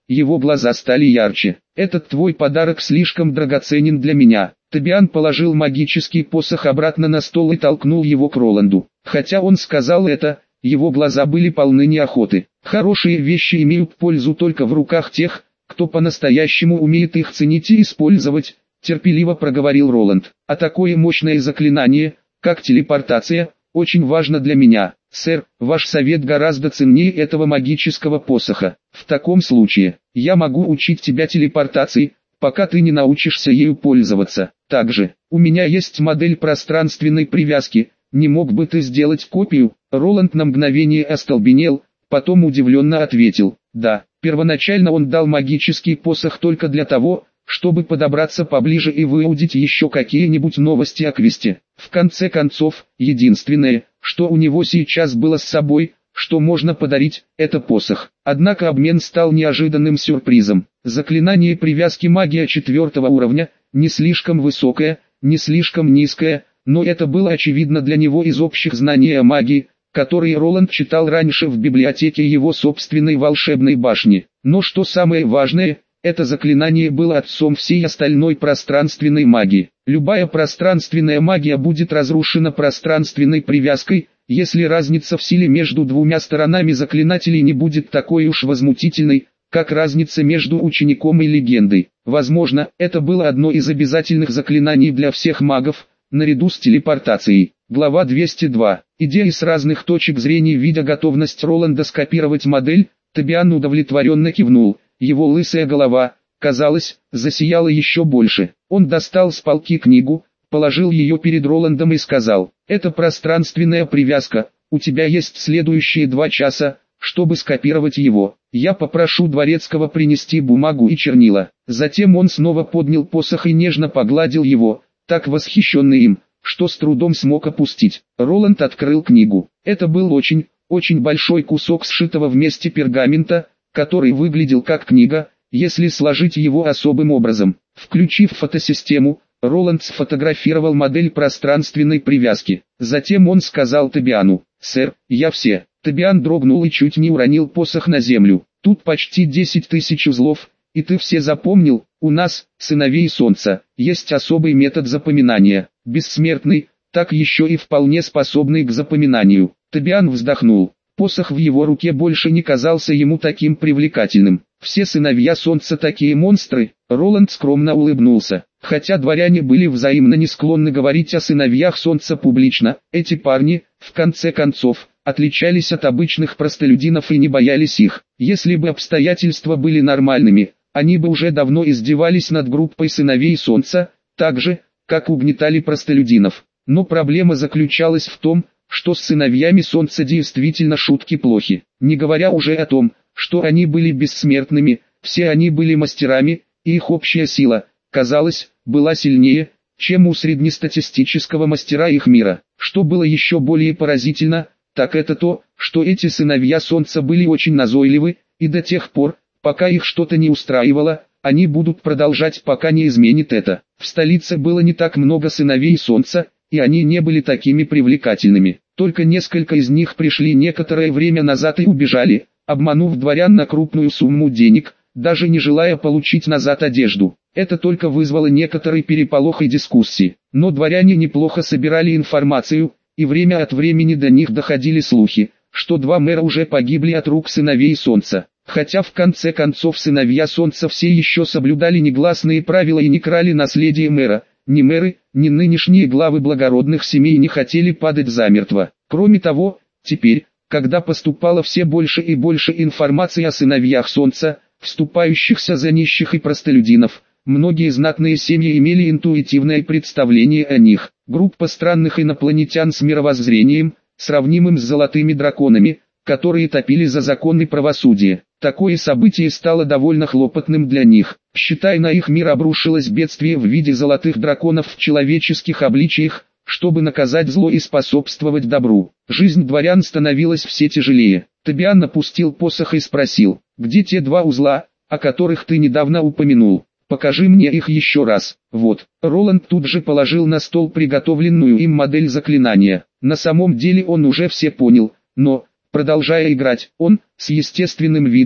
его глаза стали ярче. «Этот твой подарок слишком драгоценен для меня». Тобиан положил магический посох обратно на стол и толкнул его к Роланду. Хотя он сказал это, его глаза были полны неохоты. «Хорошие вещи имеют пользу только в руках тех, кто по-настоящему умеет их ценить и использовать», терпеливо проговорил Роланд. «А такое мощное заклинание, как телепортация, очень важно для меня. Сэр, ваш совет гораздо ценнее этого магического посоха. В таком случае, я могу учить тебя телепортации, пока ты не научишься ею пользоваться. Также, у меня есть модель пространственной привязки, не мог бы ты сделать копию?» Роланд на мгновение остолбенел, потом удивленно ответил: «Да». Первоначально он дал магический посох только для того, чтобы подобраться поближе и выудить еще какие-нибудь новости о квесте. В конце концов, единственное, что у него сейчас было с собой, что можно подарить, это посох. Однако обмен стал неожиданным сюрпризом. Заклинание привязки магия четвертого уровня, не слишком высокое, не слишком низкое, но это было очевидно для него из общих знаний о магии, которые Роланд читал раньше в библиотеке его собственной волшебной башни. Но что самое важное, это заклинание было отцом всей остальной пространственной магии. Любая пространственная магия будет разрушена пространственной привязкой, если разница в силе между двумя сторонами заклинателей не будет такой уж возмутительной, как разница между учеником и легендой. Возможно, это было одно из обязательных заклинаний для всех магов, наряду с телепортацией. Глава двести два. Идея с разных точек зрения, видя готовность Роланда скопировать модель, Тобиан удовлетворенно кивнул. Его лысая голова, казалось, засияла еще больше. Он достал с полки книгу, положил ее перед Роландом и сказал: «Это пространственная привязка, у тебя есть следующие два часа, чтобы скопировать его. Я попрошу дворецкого принести бумагу и чернила». Затем он снова поднял посох и нежно погладил его, так восхищенный им, что с трудом смог опустить. Роланд открыл книгу. Это был очень, очень большой кусок сшитого вместе пергамента, который выглядел как книга, если сложить его особым образом. Включив фотосистему, Роланд сфотографировал модель пространственной привязки. Затем он сказал Тобиану: «Сэр, я все». Тобиан дрогнул и чуть не уронил посох на землю. «Тут почти десять тысяч узлов, и ты все запомнил. У нас, сыновей Солнца, есть особый метод запоминания, бессмертный, так еще и вполне способный к запоминанию». Тобиан вздохнул. Посох в его руке больше не казался ему таким привлекательным. «Все сыновья Солнца такие монстры», — Роланд скромно улыбнулся. Хотя дворяне были взаимно не склонны говорить о сыновьях Солнца публично, эти парни, в конце концов, отличались от обычных простолюдинов и не боялись их. Если бы обстоятельства были нормальными, они бы уже давно издевались над группой сыновей Солнца, так же, как угнетали простолюдинов. Но проблема заключалась в том, что с сыновьями Солнца действительно шутки плохи. Не говоря уже о том, что они были бессмертными, все они были мастерами, и их общая сила, казалось, была сильнее, чем у среднестатистического мастера их мира. Что было еще более поразительно, так это то, что эти сыновья Солнца были очень назойливы, и до тех пор, пока их что-то не устраивало, они будут продолжать, пока не изменит это. В столице было не так много сыновей Солнца, и они не были такими привлекательными. Только несколько из них пришли некоторое время назад и убежали, обманув дворян на крупную сумму денег, даже не желая получить назад одежду. Это только вызвало некоторый переполох и дискуссии. Но дворяне неплохо собирали информацию, и время от времени до них доходили слухи, что два мэра уже погибли от рук сыновей Солнца. Хотя в конце концов сыновья Солнца все еще соблюдали негласные правила и не крали наследие мэра, ни мэры, ни нынешние главы благородных семей не хотели падать замертво. Кроме того, теперь, когда поступало все больше и больше информации о сыновьях Солнца, вступающихся за нищих и простолюдинов, многие знатные семьи имели интуитивное представление о них. Группа странных инопланетян с мировоззрением, сравнимым с золотыми драконами, которые топили за закон и правосудие. Такое событие стало довольно хлопотным для них. Считай, на их мир обрушилось бедствие в виде золотых драконов в человеческих обличиях, чтобы наказать зло и способствовать добру. Жизнь дворян становилась все тяжелее. Тобиан опустил посох и спросил: «Где те два узла, о которых ты недавно упомянул? Покажи мне их еще раз». Вот. Роланд тут же положил на стол приготовленную им модель заклинания. На самом деле он уже все понял, но, продолжая играть, он, с естественным видом,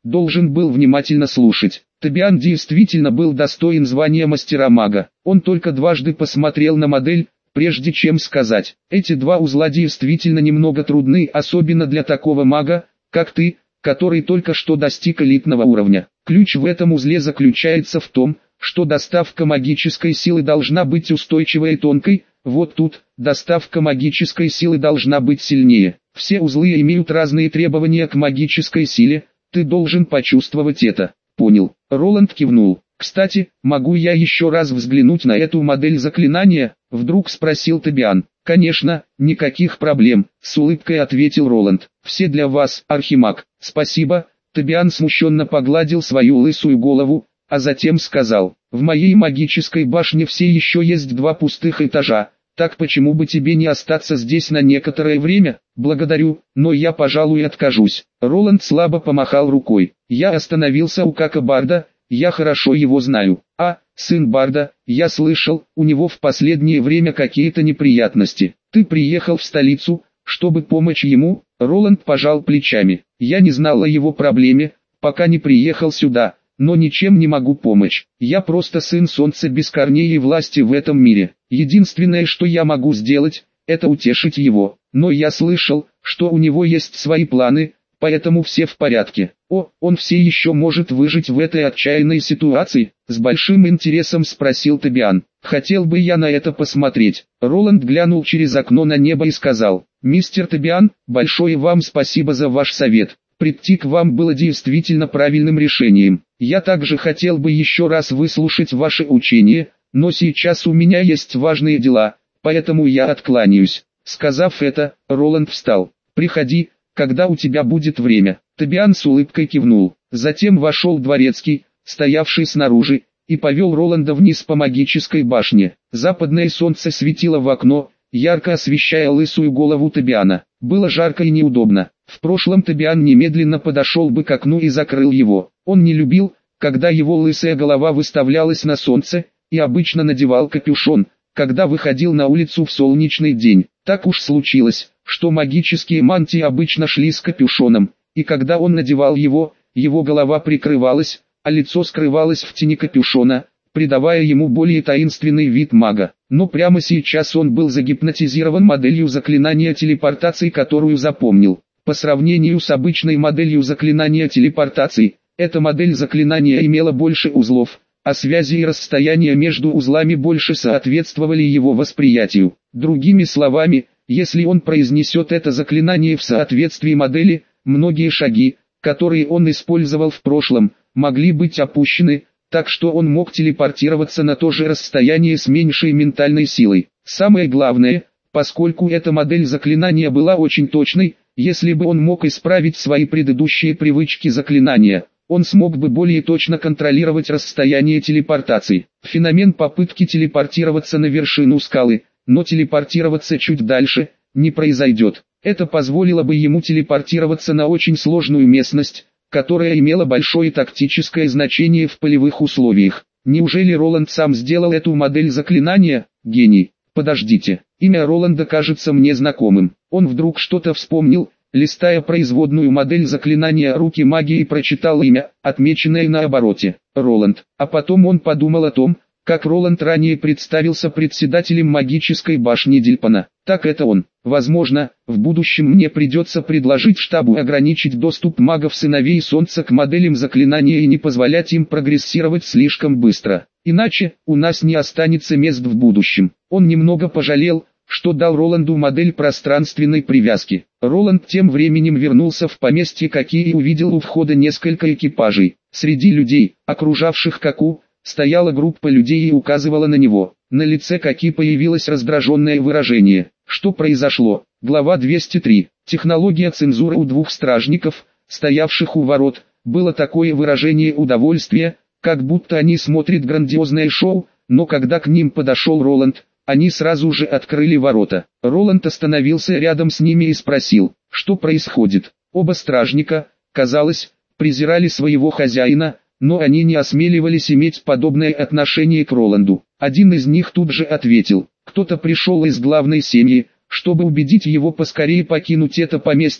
должен был внимательно слушать. Тобиан действительно был достоин звания мастера-мага. Он только дважды посмотрел на модель, прежде чем сказать: эти два узла действительно немного трудны, особенно для такого мага, как ты, который только что достиг элитного уровня. Ключ в этом узле заключается в том, что доставка магической силы должна быть устойчивой и тонкой. Вот тут, доставка магической силы должна быть сильнее. Все узлы имеют разные требования к магической силе, ты должен почувствовать это. Понял. Роланд кивнул. Кстати, могу я еще раз взглянуть на эту модель заклинания? Вдруг спросил Тобиан. Конечно, никаких проблем, с улыбкой ответил Роланд. Все для вас, архимаг. Спасибо. Тобиан смущенно погладил свою лысую голову, а затем сказал: в моей магической башне все еще есть два пустых этажа, так почему бы тебе не остаться здесь на некоторое время? Благодарю, но я, пожалуй, откажусь. Роланд слабо помахал рукой. Я остановился у Кака Барда, я хорошо его знаю. А, сын Барда, я слышал, у него в последнее время какие-то неприятности. Ты приехал в столицу, чтобы помочь ему? Роланд пожал плечами. Я не знал о его проблеме, пока не приехал сюда. Но ничем не могу помочь. Я просто сын солнца без корней и власти в этом мире. Единственное, что я могу сделать, это утешить его. Но я слышал, что у него есть свои планы, поэтому все в порядке. О, он все еще может выжить в этой отчаянной ситуации? С большим интересом спросил Тобиан. Хотел бы я на это посмотреть. Роланд глянул через окно на небо и сказал: мистер Тобиан, большое вам спасибо за ваш совет. Прийти к вам было действительно правильным решением. Я также хотел бы еще раз выслушать ваше учение, но сейчас у меня есть важные дела, поэтому я откланяюсь. Сказав это, Роланд встал. Приходи, когда у тебя будет время. Тобиан с улыбкой кивнул. Затем вошел дворецкий, стоявший снаружи, и повел Роланда вниз по магической башне. Западное солнце светило в окно, ярко освещая лысую голову Тобиана. Было жарко и неудобно. В прошлом Тобиан немедленно подошел бы к окну и закрыл его. Он не любил, когда его лысая голова выставлялась на солнце, и обычно надевал капюшон, когда выходил на улицу в солнечный день. Так уж случилось, что магические мантии обычно шли с капюшоном, и когда он надевал его, его голова прикрывалась, а лицо скрывалось в тени капюшона, придавая ему более таинственный вид мага. Но прямо сейчас он был загипнотизирован моделью заклинания телепортации, которую запомнил. По сравнению с обычной моделью заклинания телепортации, эта модель заклинания имела больше узлов, а связи и расстояния между узлами больше соответствовали его восприятию. Другими словами, если он произнесет это заклинание в соответствии модели, многие шаги, которые он использовал в прошлом, могли быть опущены, так что он мог телепортироваться на то же расстояние с меньшей ментальной силой. Самое главное, поскольку эта модель заклинания была очень точной, если бы он мог исправить свои предыдущие привычки заклинания, он смог бы более точно контролировать расстояние телепортации. Феномен попытки телепортироваться на вершину скалы, но телепортироваться чуть дальше, не произойдет. Это позволило бы ему телепортироваться на очень сложную местность, которая имела большое тактическое значение в полевых условиях. Неужели Роланд сам сделал эту модель заклинания? Гений. Подождите, имя Роланда кажется мне знакомым. Он вдруг что-то вспомнил, листая производную модель заклинания руки магии, и прочитал имя, отмеченное на обороте. Роланд. А потом он подумал о том, как Роланд ранее представился председателем магической башни Дильпана. Так это он. Возможно, в будущем мне придется предложить штабу ограничить доступ магов-сыновей Солнца к моделям заклинания и не позволять им прогрессировать слишком быстро. Иначе, у нас не останется мест в будущем. Он немного пожалел, что дал Роланду модель пространственной привязки. Роланд тем временем вернулся в поместье Каки и увидел у входа несколько экипажей. Среди людей, окружавших Каку, стояла группа людей и указывала на него. На лице Каки появилось раздраженное выражение. Что произошло? Глава двести три. Технология цензуры. У двух стражников, стоявших у ворот, было такое выражение удовольствия, как будто они смотрят грандиозное шоу, но когда к ним подошел Роланд, они сразу же открыли ворота. Роланд остановился рядом с ними и спросил, что происходит. Оба стражника, казалось, презирали своего хозяина, но они не осмеливались иметь подобное отношение к Роланду. Один из них тут же ответил, кто-то пришел из главной семьи, чтобы убедить его поскорее покинуть это поместье,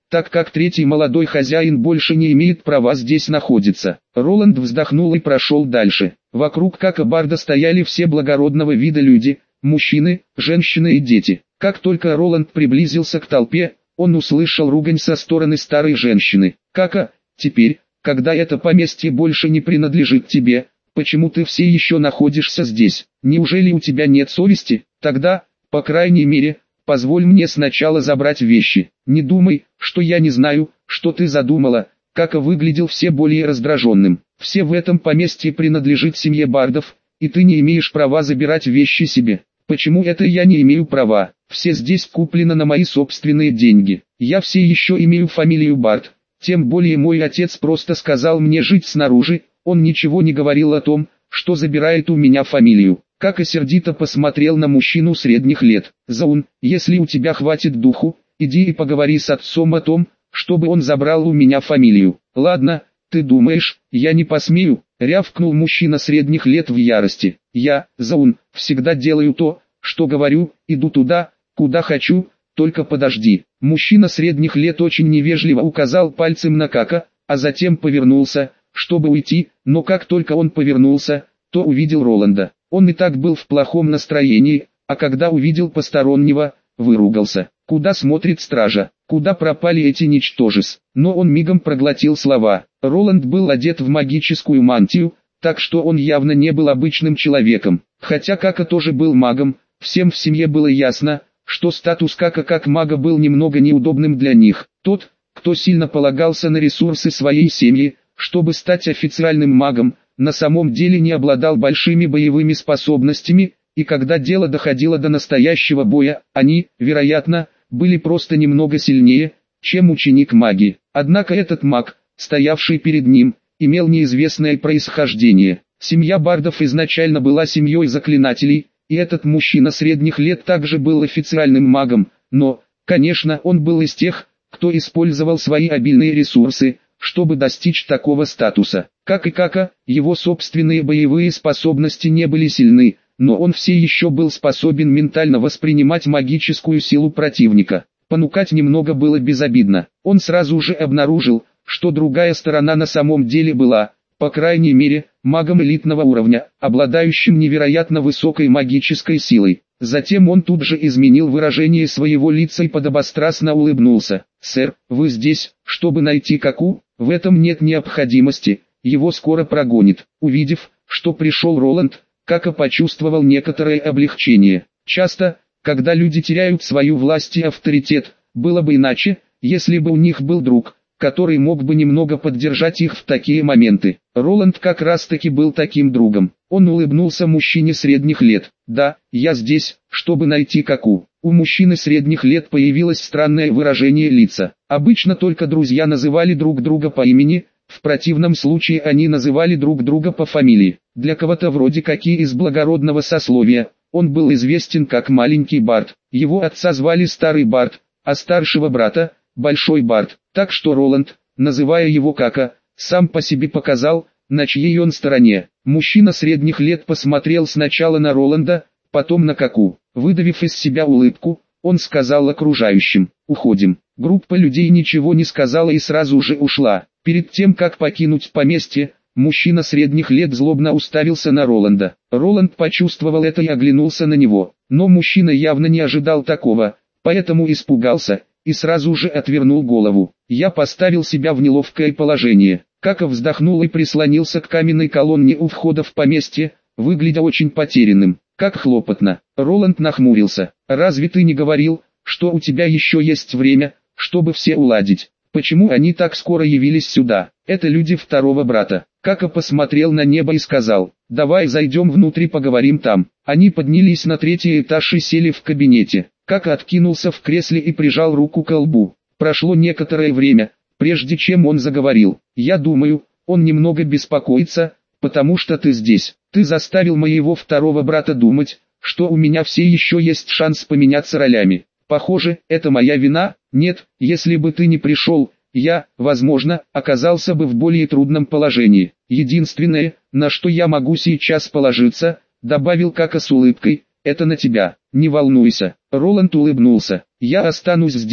так как третий молодой хозяин больше не имеет права здесь находиться. Роланд вздохнул и прошел дальше. Вокруг Кака Барда стояли все благородного вида люди, мужчины, женщины и дети. Как только Роланд приблизился к толпе, он услышал ругань со стороны старой женщины. «Кака, теперь, когда это поместье больше не принадлежит тебе, почему ты все еще находишься здесь? Неужели у тебя нет совести? Тогда, по крайней мере, позволь мне сначала забрать вещи. Не думай, что я не знаю, что ты задумала». Кака выглядел все более раздраженным. «Все в этом поместье принадлежит семье Бардов, и ты не имеешь права забирать вещи себе». «Почему это я не имею права? Все здесь куплено на мои собственные деньги. Я все еще имею фамилию Бард. Тем более мой отец просто сказал мне жить снаружи, он ничего не говорил о том, что забирает у меня фамилию». Кака сердито посмотрел на мужчину средних лет. «Заун, если у тебя хватит духу, иди и поговори с отцом о том, чтобы он забрал у меня фамилию». «Ладно, ты думаешь, я не посмею?» — рявкнул мужчина средних лет в ярости. «Я, Заун, всегда делаю то, что говорю, иду туда, куда хочу, только подожди». Мужчина средних лет очень невежливо указал пальцем на Кака, а затем повернулся, чтобы уйти, но как только он повернулся, то увидел Роланда. Он и так был в плохом настроении, а когда увидел постороннего, выругался. «Куда смотрит стража? Куда пропали эти ничтожес?» Но он мигом проглотил слова. Роланд был одет в магическую мантию, так что он явно не был обычным человеком. Хотя Кака тоже был магом, всем в семье было ясно, что статус Кака как мага был немного неудобным для них. Тот, кто сильно полагался на ресурсы своей семьи, чтобы стать официальным магом, на самом деле не обладал большими боевыми способностями, и когда дело доходило до настоящего боя, они, вероятно, были просто немного сильнее, чем ученик маги. Однако этот маг, стоявший перед ним, имел неизвестное происхождение. Семья Бардов изначально была семьей заклинателей, и этот мужчина средних лет также был официальным магом, но, конечно, он был из тех, кто использовал свои обильные ресурсы, чтобы достичь такого статуса. Как и Кака, его собственные боевые способности не были сильны, но он все еще был способен ментально воспринимать магическую силу противника. Понукать немного было безобидно. Он сразу же обнаружил, что другая сторона на самом деле была, по крайней мере, магом элитного уровня, обладающим невероятно высокой магической силой. Затем он тут же изменил выражение своего лица и подобострастно улыбнулся. «Сэр, вы здесь, чтобы найти Каку? В этом нет необходимости, его скоро прогонит». Увидев, что пришел Роланд, Кака почувствовал некоторое облегчение. Часто, когда люди теряют свою власть и авторитет, было бы иначе, если бы у них был друг, который мог бы немного поддержать их в такие моменты. Роланд как раз таки был таким другом. Он улыбнулся мужчине средних лет. «Да, я здесь, чтобы найти Каку». У мужчины средних лет появилось странное выражение лица. Обычно только друзья называли друг друга по имени, в противном случае они называли друг друга по фамилии. Для кого-то вроде Каки из благородного сословия, он был известен как маленький Бард. Его отца звали Старый Бард, а старшего брата – Большой Бард. Так что Роланд, называя его Кака, сам по себе показал, на чьей он стороне. Мужчина средних лет посмотрел сначала на Роланда, потом на Каку. Выдавив из себя улыбку, он сказал окружающим: «Уходим». Группа людей ничего не сказала и сразу же ушла. Перед тем как покинуть поместье, мужчина средних лет злобно уставился на Роланда. Роланд почувствовал это и оглянулся на него, но мужчина явно не ожидал такого, поэтому испугался и сразу же отвернул голову. «Я поставил себя в неловкое положение». Кака вздохнул и прислонился к каменной колонне у входа в поместье, выглядя очень потерянным. «Как хлопотно». Роланд нахмурился. «Разве ты не говорил, что у тебя еще есть время, чтобы все уладить? Почему они так скоро явились сюда? Это люди второго брата». Кака посмотрел на небо и сказал: «Давай зайдем внутрь, поговорим там». Они поднялись на третий этаж и сели в кабинете. Кака откинулся в кресле и прижал руку к лбу. Прошло некоторое время, прежде чем он заговорил. «Я думаю, он немного беспокоится, потому что ты здесь. Ты заставил моего второго брата думать, что у меня все еще есть шанс поменяться ролями. Похоже, это моя вина. Нет, если бы ты не пришел, я, возможно, оказался бы в более трудном положении. Единственное, на что я могу сейчас положиться», — добавил Кака с улыбкой, — «это на тебя. Не волнуйся». Роланд улыбнулся. «Я останусь здесь,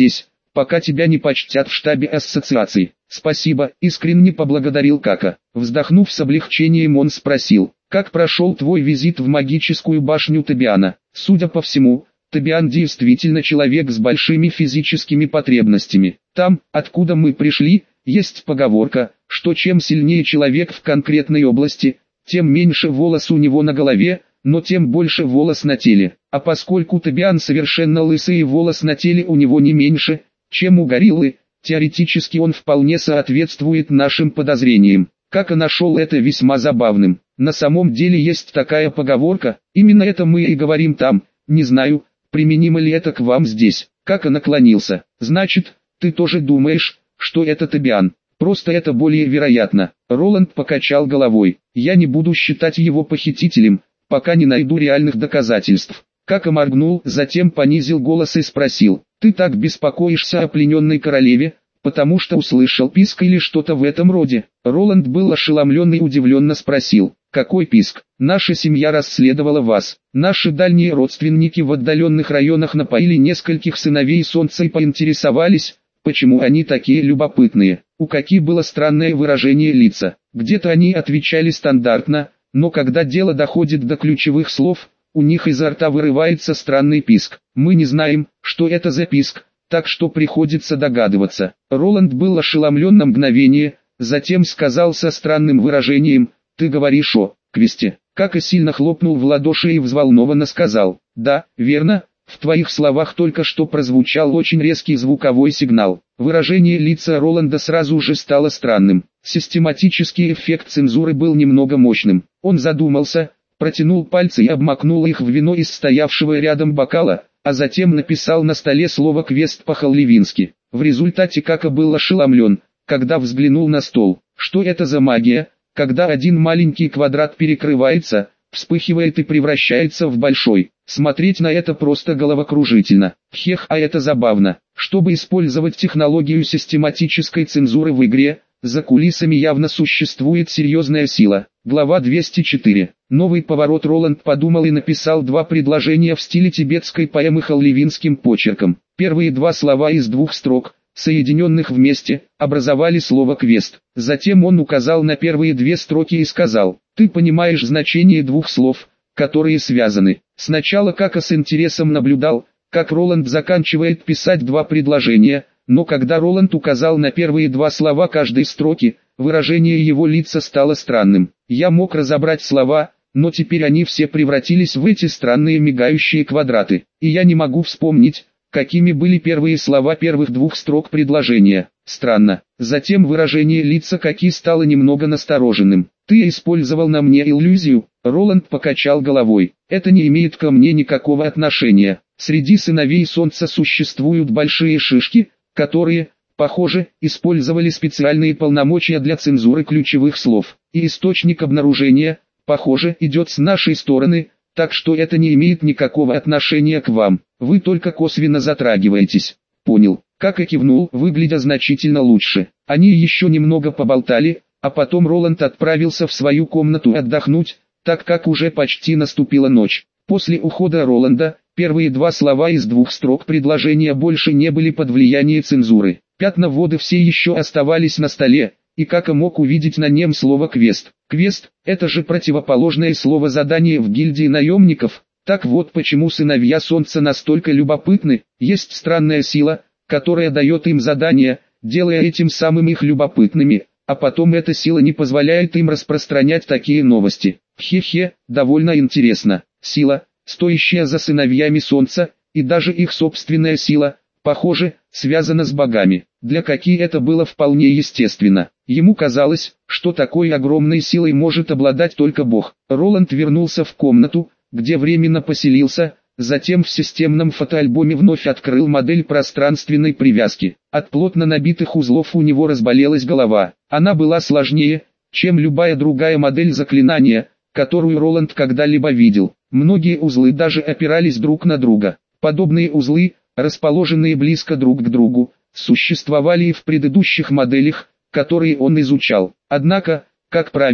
пока тебя не почтят в штабе ассоциации. Спасибо, искренне поблагодарил Кака. Вздохнув с облегчением, он спросил: как прошел твой визит в магическую башню Тобиана? Судя по всему, Тобиан действительно человек с большими физическими потребностями. Там, откуда мы пришли, есть поговорка, что чем сильнее человек в конкретной области, тем меньше волос у него на голове, но тем больше волос на теле. А поскольку Тобиан совершенно лысый и волос на теле у него не меньше, чем у гориллы, теоретически он вполне соответствует нашим подозрениям. Кака нашел это весьма забавным. На самом деле есть такая поговорка, именно это мы и говорим там, не знаю, применимо ли это к вам здесь. Кака наклонился. Значит, ты тоже думаешь, что это Тобиан? Просто это более вероятно. Роланд покачал головой. Я не буду считать его похитителем, пока не найду реальных доказательств. Кака моргнул, затем понизил голос и спросил: ты так беспокоишься о плененной королеве, потому что услышал писк или что-то в этом роде? Роланд был ошеломлен и удивленно спросил: какой писк? Наша семья расследовала вас. Наши дальние родственники в отдаленных районах напоили нескольких сыновей солнца и поинтересовались, почему они такие любопытные. У Каки было странное выражение лица. Где-то они отвечали стандартно, но когда дело доходит до ключевых слов, у них изо рта вырывается странный писк. Мы не знаем, что это за писк, так что приходится догадываться. Роланд был ошеломлен на мгновение, затем сказал со странным выражением: ты говоришь о квесте. Кака сильно хлопнул в ладоши и взволнованно сказал: да, верно, в твоих словах только что прозвучал очень резкий звуковой сигнал. Выражение лица Роланда сразу же стало странным. Систематический эффект цензуры был немного мощным. Он задумался, протянул пальцы и обмакнул их в вино из стоявшего рядом бокала, а затем написал на столе слово «квест» по-халливински. В результате Кака был ошеломлен, когда взглянул на стол. Что это за магия, когда один маленький квадрат перекрывается, вспыхивает и превращается в большой? Смотреть на это просто головокружительно. Хех, а это забавно. Чтобы использовать технологию систематической цензуры в игре, за кулисами явно существует серьезная сила. Глава двести четыре. Новый поворот. Роланд подумал и написал два предложения в стиле тибетской поэмы халливинским почерком. Первые два слова из двух строк, соединенных вместе, образовали слово «квест». Затем он указал на первые две строки и сказал: ты понимаешь значение двух слов, которые связаны. Сначала Кака с интересом наблюдал, как Роланд заканчивает писать два предложения, но когда Роланд указал на первые два слова каждой строки, выражение его лица стало странным. Я мог разобрать слова, но теперь они все превратились в эти странные мигающие квадраты, и я не могу вспомнить, какими были первые слова первых двух строк предложения. Странно. Затем выражение лица Каки стало немного настороженным. Ты использовал на мне иллюзию? Роланд покачал головой. Это не имеет ко мне никакого отношения. Среди сыновей солнца существуют большие шишки, которые, похоже, использовали специальные полномочия для цензуры ключевых слов. И источник обнаружения, похоже, идет с нашей стороны, так что это не имеет никакого отношения к вам. Вы только косвенно затрагиваетесь. Понял. Кака кивнул, выглядя значительно лучше. Они еще немного поболтали, а потом Роланд отправился в свою комнату отдохнуть, так как уже почти наступила ночь. После ухода Роланда, первые два слова из двух строк предложения больше не были под влиянием цензуры. Пятна воды все еще оставались на столе, и Кака мог увидеть на нем слово «квест». Квест – это же противоположное слово «задание» в гильдии наемников. Так вот почему сыновья солнца настолько любопытны. Есть странная сила, которая дает им задания, делая этим самым их любопытными, а потом эта сила не позволяет им распространять такие новости. Хе-хе, довольно интересно. Сила, стоящая за сыновьями солнца, и даже их собственная сила, похоже, связана с богами. Для Каки это было вполне естественно. Ему казалось, что такой огромной силой может обладать только бог. Роланд вернулся в комнату, где временно поселился, затем в системном фотоальбоме вновь открыл модель пространственной привязки. От плотно набитых узлов у него разболелась голова. Она была сложнее, чем любая другая модель заклинания, которую Роланд когда-либо видел. Многие узлы даже опирались друг на друга. Подобные узлы, расположенные близко друг к другу, существовали и в предыдущих моделях, которые он изучал. Однако, как правило,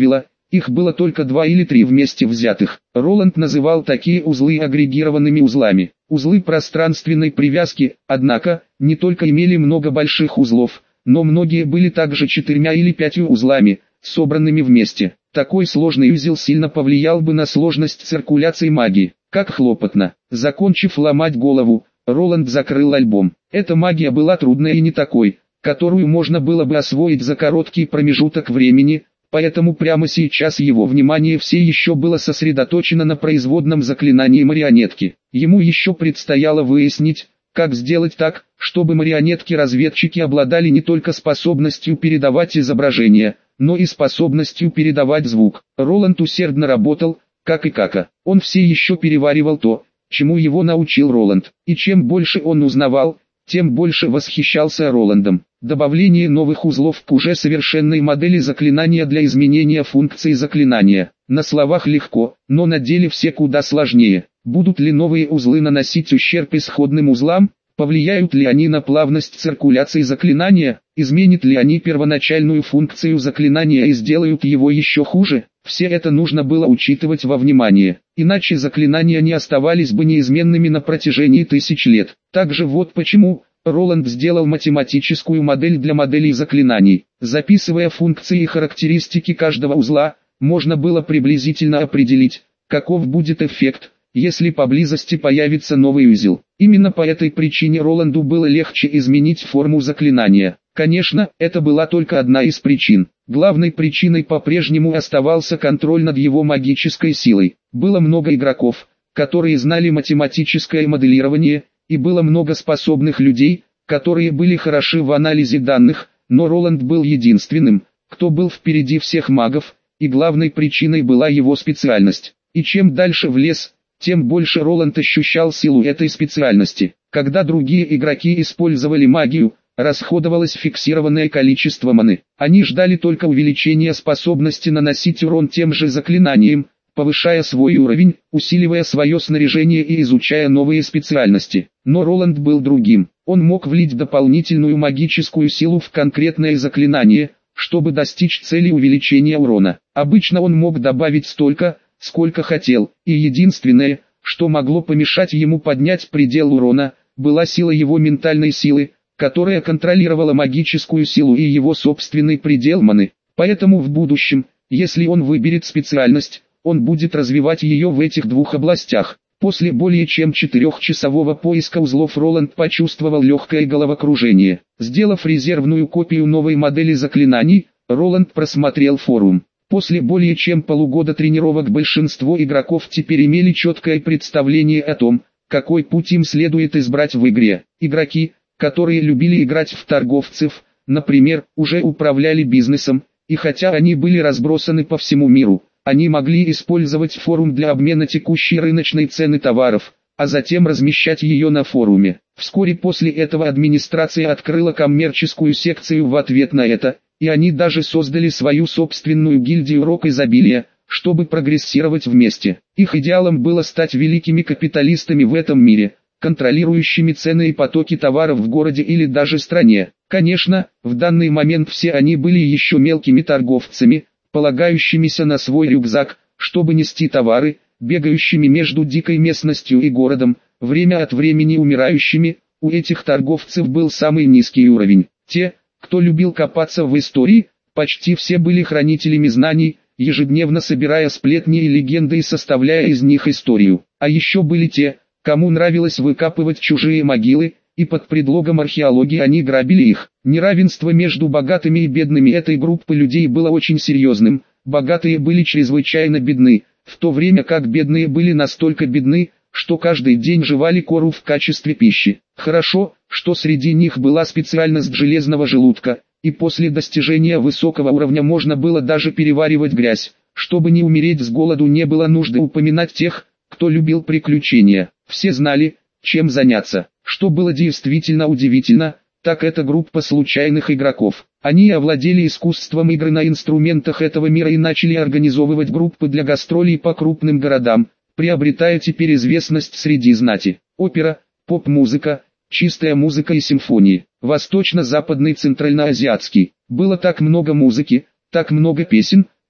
Их было только два или три вместе взятых. Роланд называл такие узлы агрегированными узлами. Узлы пространственной привязки, однако, не только имели много больших узлов, но многие были также четырьмя или пятью узлами, собранными вместе. Такой сложный узел сильно повлиял бы на сложность циркуляции магии. Как хлопотно. Закончив ломать голову, Роланд закрыл альбом. Эта магия была трудной и не такой, которую можно было бы освоить за короткий промежуток времени, поэтому прямо сейчас его внимание все еще было сосредоточено на производном заклинании марионетки. Ему еще предстояло выяснить, как сделать так, чтобы марионетки-разведчики обладали не только способностью передавать изображение, но и способностью передавать звук. Роланд усердно работал, как и Кака. Он все еще переваривал то, чему его научил Роланд. И чем больше он узнавал, тем больше восхищался Роландом. Добавление новых узлов к уже совершенной модели заклинания для изменения функций заклинания. На словах легко, но на деле все куда сложнее. Будут ли новые узлы наносить ущерб исходным узлам? Повлияют ли они на плавность циркуляции заклинания? Изменят ли они первоначальную функцию заклинания и сделают его еще хуже? Все это нужно было учитывать во внимание, иначе заклинания не оставались бы неизменными на протяжении тысяч лет. Также вот почему Роланд сделал математическую модель для моделей заклинаний. Записывая функции и характеристики каждого узла, можно было приблизительно определить, каков будет эффект, если поблизости появится новый узел. Именно по этой причине Роланду было легче изменить форму заклинания. Конечно, это была только одна из причин. Главной причиной по-прежнему оставался контроль над его магической силой. Было много игроков, которые знали математическое моделирование, и было много способных людей, которые были хороши в анализе данных, но Роланд был единственным, кто был впереди всех магов, и главной причиной была его специальность. И чем дальше в лес, тем больше Роланд ощущал силу этой специальности. Когда другие игроки использовали магию, расходовалось фиксированное количество маны. Они ждали только увеличения способности наносить урон тем же заклинанием, повышая свой уровень, усиливая свое снаряжение и изучая новые специальности. Но Роланд был другим. Он мог влить дополнительную магическую силу в конкретное заклинание, чтобы достичь цели увеличения урона. Обычно он мог добавить столько, сколько хотел, и единственное, что могло помешать ему поднять предел урона, была сила его ментальной силы, которая контролировала магическую силу и его собственный предел маны. Поэтому в будущем, если он выберет специальность, он будет развивать ее в этих двух областях. После более чем четырехчасового поиска узлов Роланд почувствовал легкое головокружение. Сделав резервную копию новой модели заклинаний, Роланд просмотрел форум. После более чем полугода тренировок большинство игроков теперь имели четкое представление о том, какой путь им следует избрать в игре. Игроки, которые любили играть в торговцев, например, уже управляли бизнесом, и хотя они были разбросаны по всему миру, они могли использовать форум для обмена текущей рыночной цены товаров, а затем размещать ее на форуме. Вскоре после этого администрация открыла коммерческую секцию в ответ на это, и они даже создали свою собственную гильдию Рок Изобилия, чтобы прогрессировать вместе. Их идеалом было стать великими капиталистами в этом мире, контролирующими цены и потоки товаров в городе или даже стране. Конечно, в данный момент все они были еще мелкими торговцами, полагающимися на свой рюкзак, чтобы нести товары, бегающими между дикой местностью и городом, время от времени умирающими. У этих торговцев был самый низкий уровень. Те, кто любил копаться в истории, почти все были хранителями знаний, ежедневно собирая сплетни и легенды и составляя из них историю. А еще были те, кому нравилось выкапывать чужие могилы, и под предлогом археологии они грабили их. Неравенство между богатыми и бедными этой группы людей было очень серьезным. Богатые были чрезвычайно бедны, в то время как бедные были настолько бедны, что каждый день жевали кору в качестве пищи. Хорошо, что среди них была специальность железного желудка, и после достижения высокого уровня можно было даже переваривать грязь. Чтобы не умереть с голоду, не было нужды упоминать тех, кто любил приключения. Все знали, чем заняться. Что было действительно удивительно, так это группа случайных игроков. Они овладели искусством игры на инструментах этого мира и начали организовывать группы для гастролей по крупным городам, приобретая теперь известность среди знати. Опера, поп-музыка, чистая музыка и симфонии. Восточно-западный центральноазиатский. Было так много музыки, так много песен,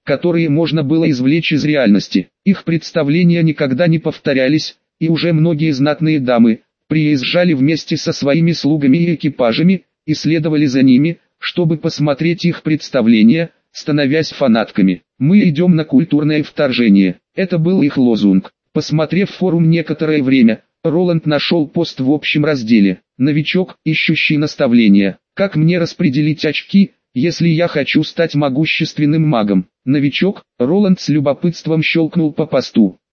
которые можно было извлечь из реальности. Их представления никогда не повторялись, и уже многие знатные дамы приезжали вместе со своими слугами и экипажами, и следовали за ними, чтобы посмотреть их представления, становясь фанатками. «Мы идем на культурное вторжение». Это был их лозунг. Посмотрев форум некоторое время, Роланд нашел пост в общем разделе «Новичок, ищущий наставления. Как мне распределить очки, если я хочу стать могущественным магом?» Новичок, Роланд с любопытством щелкнул по посту.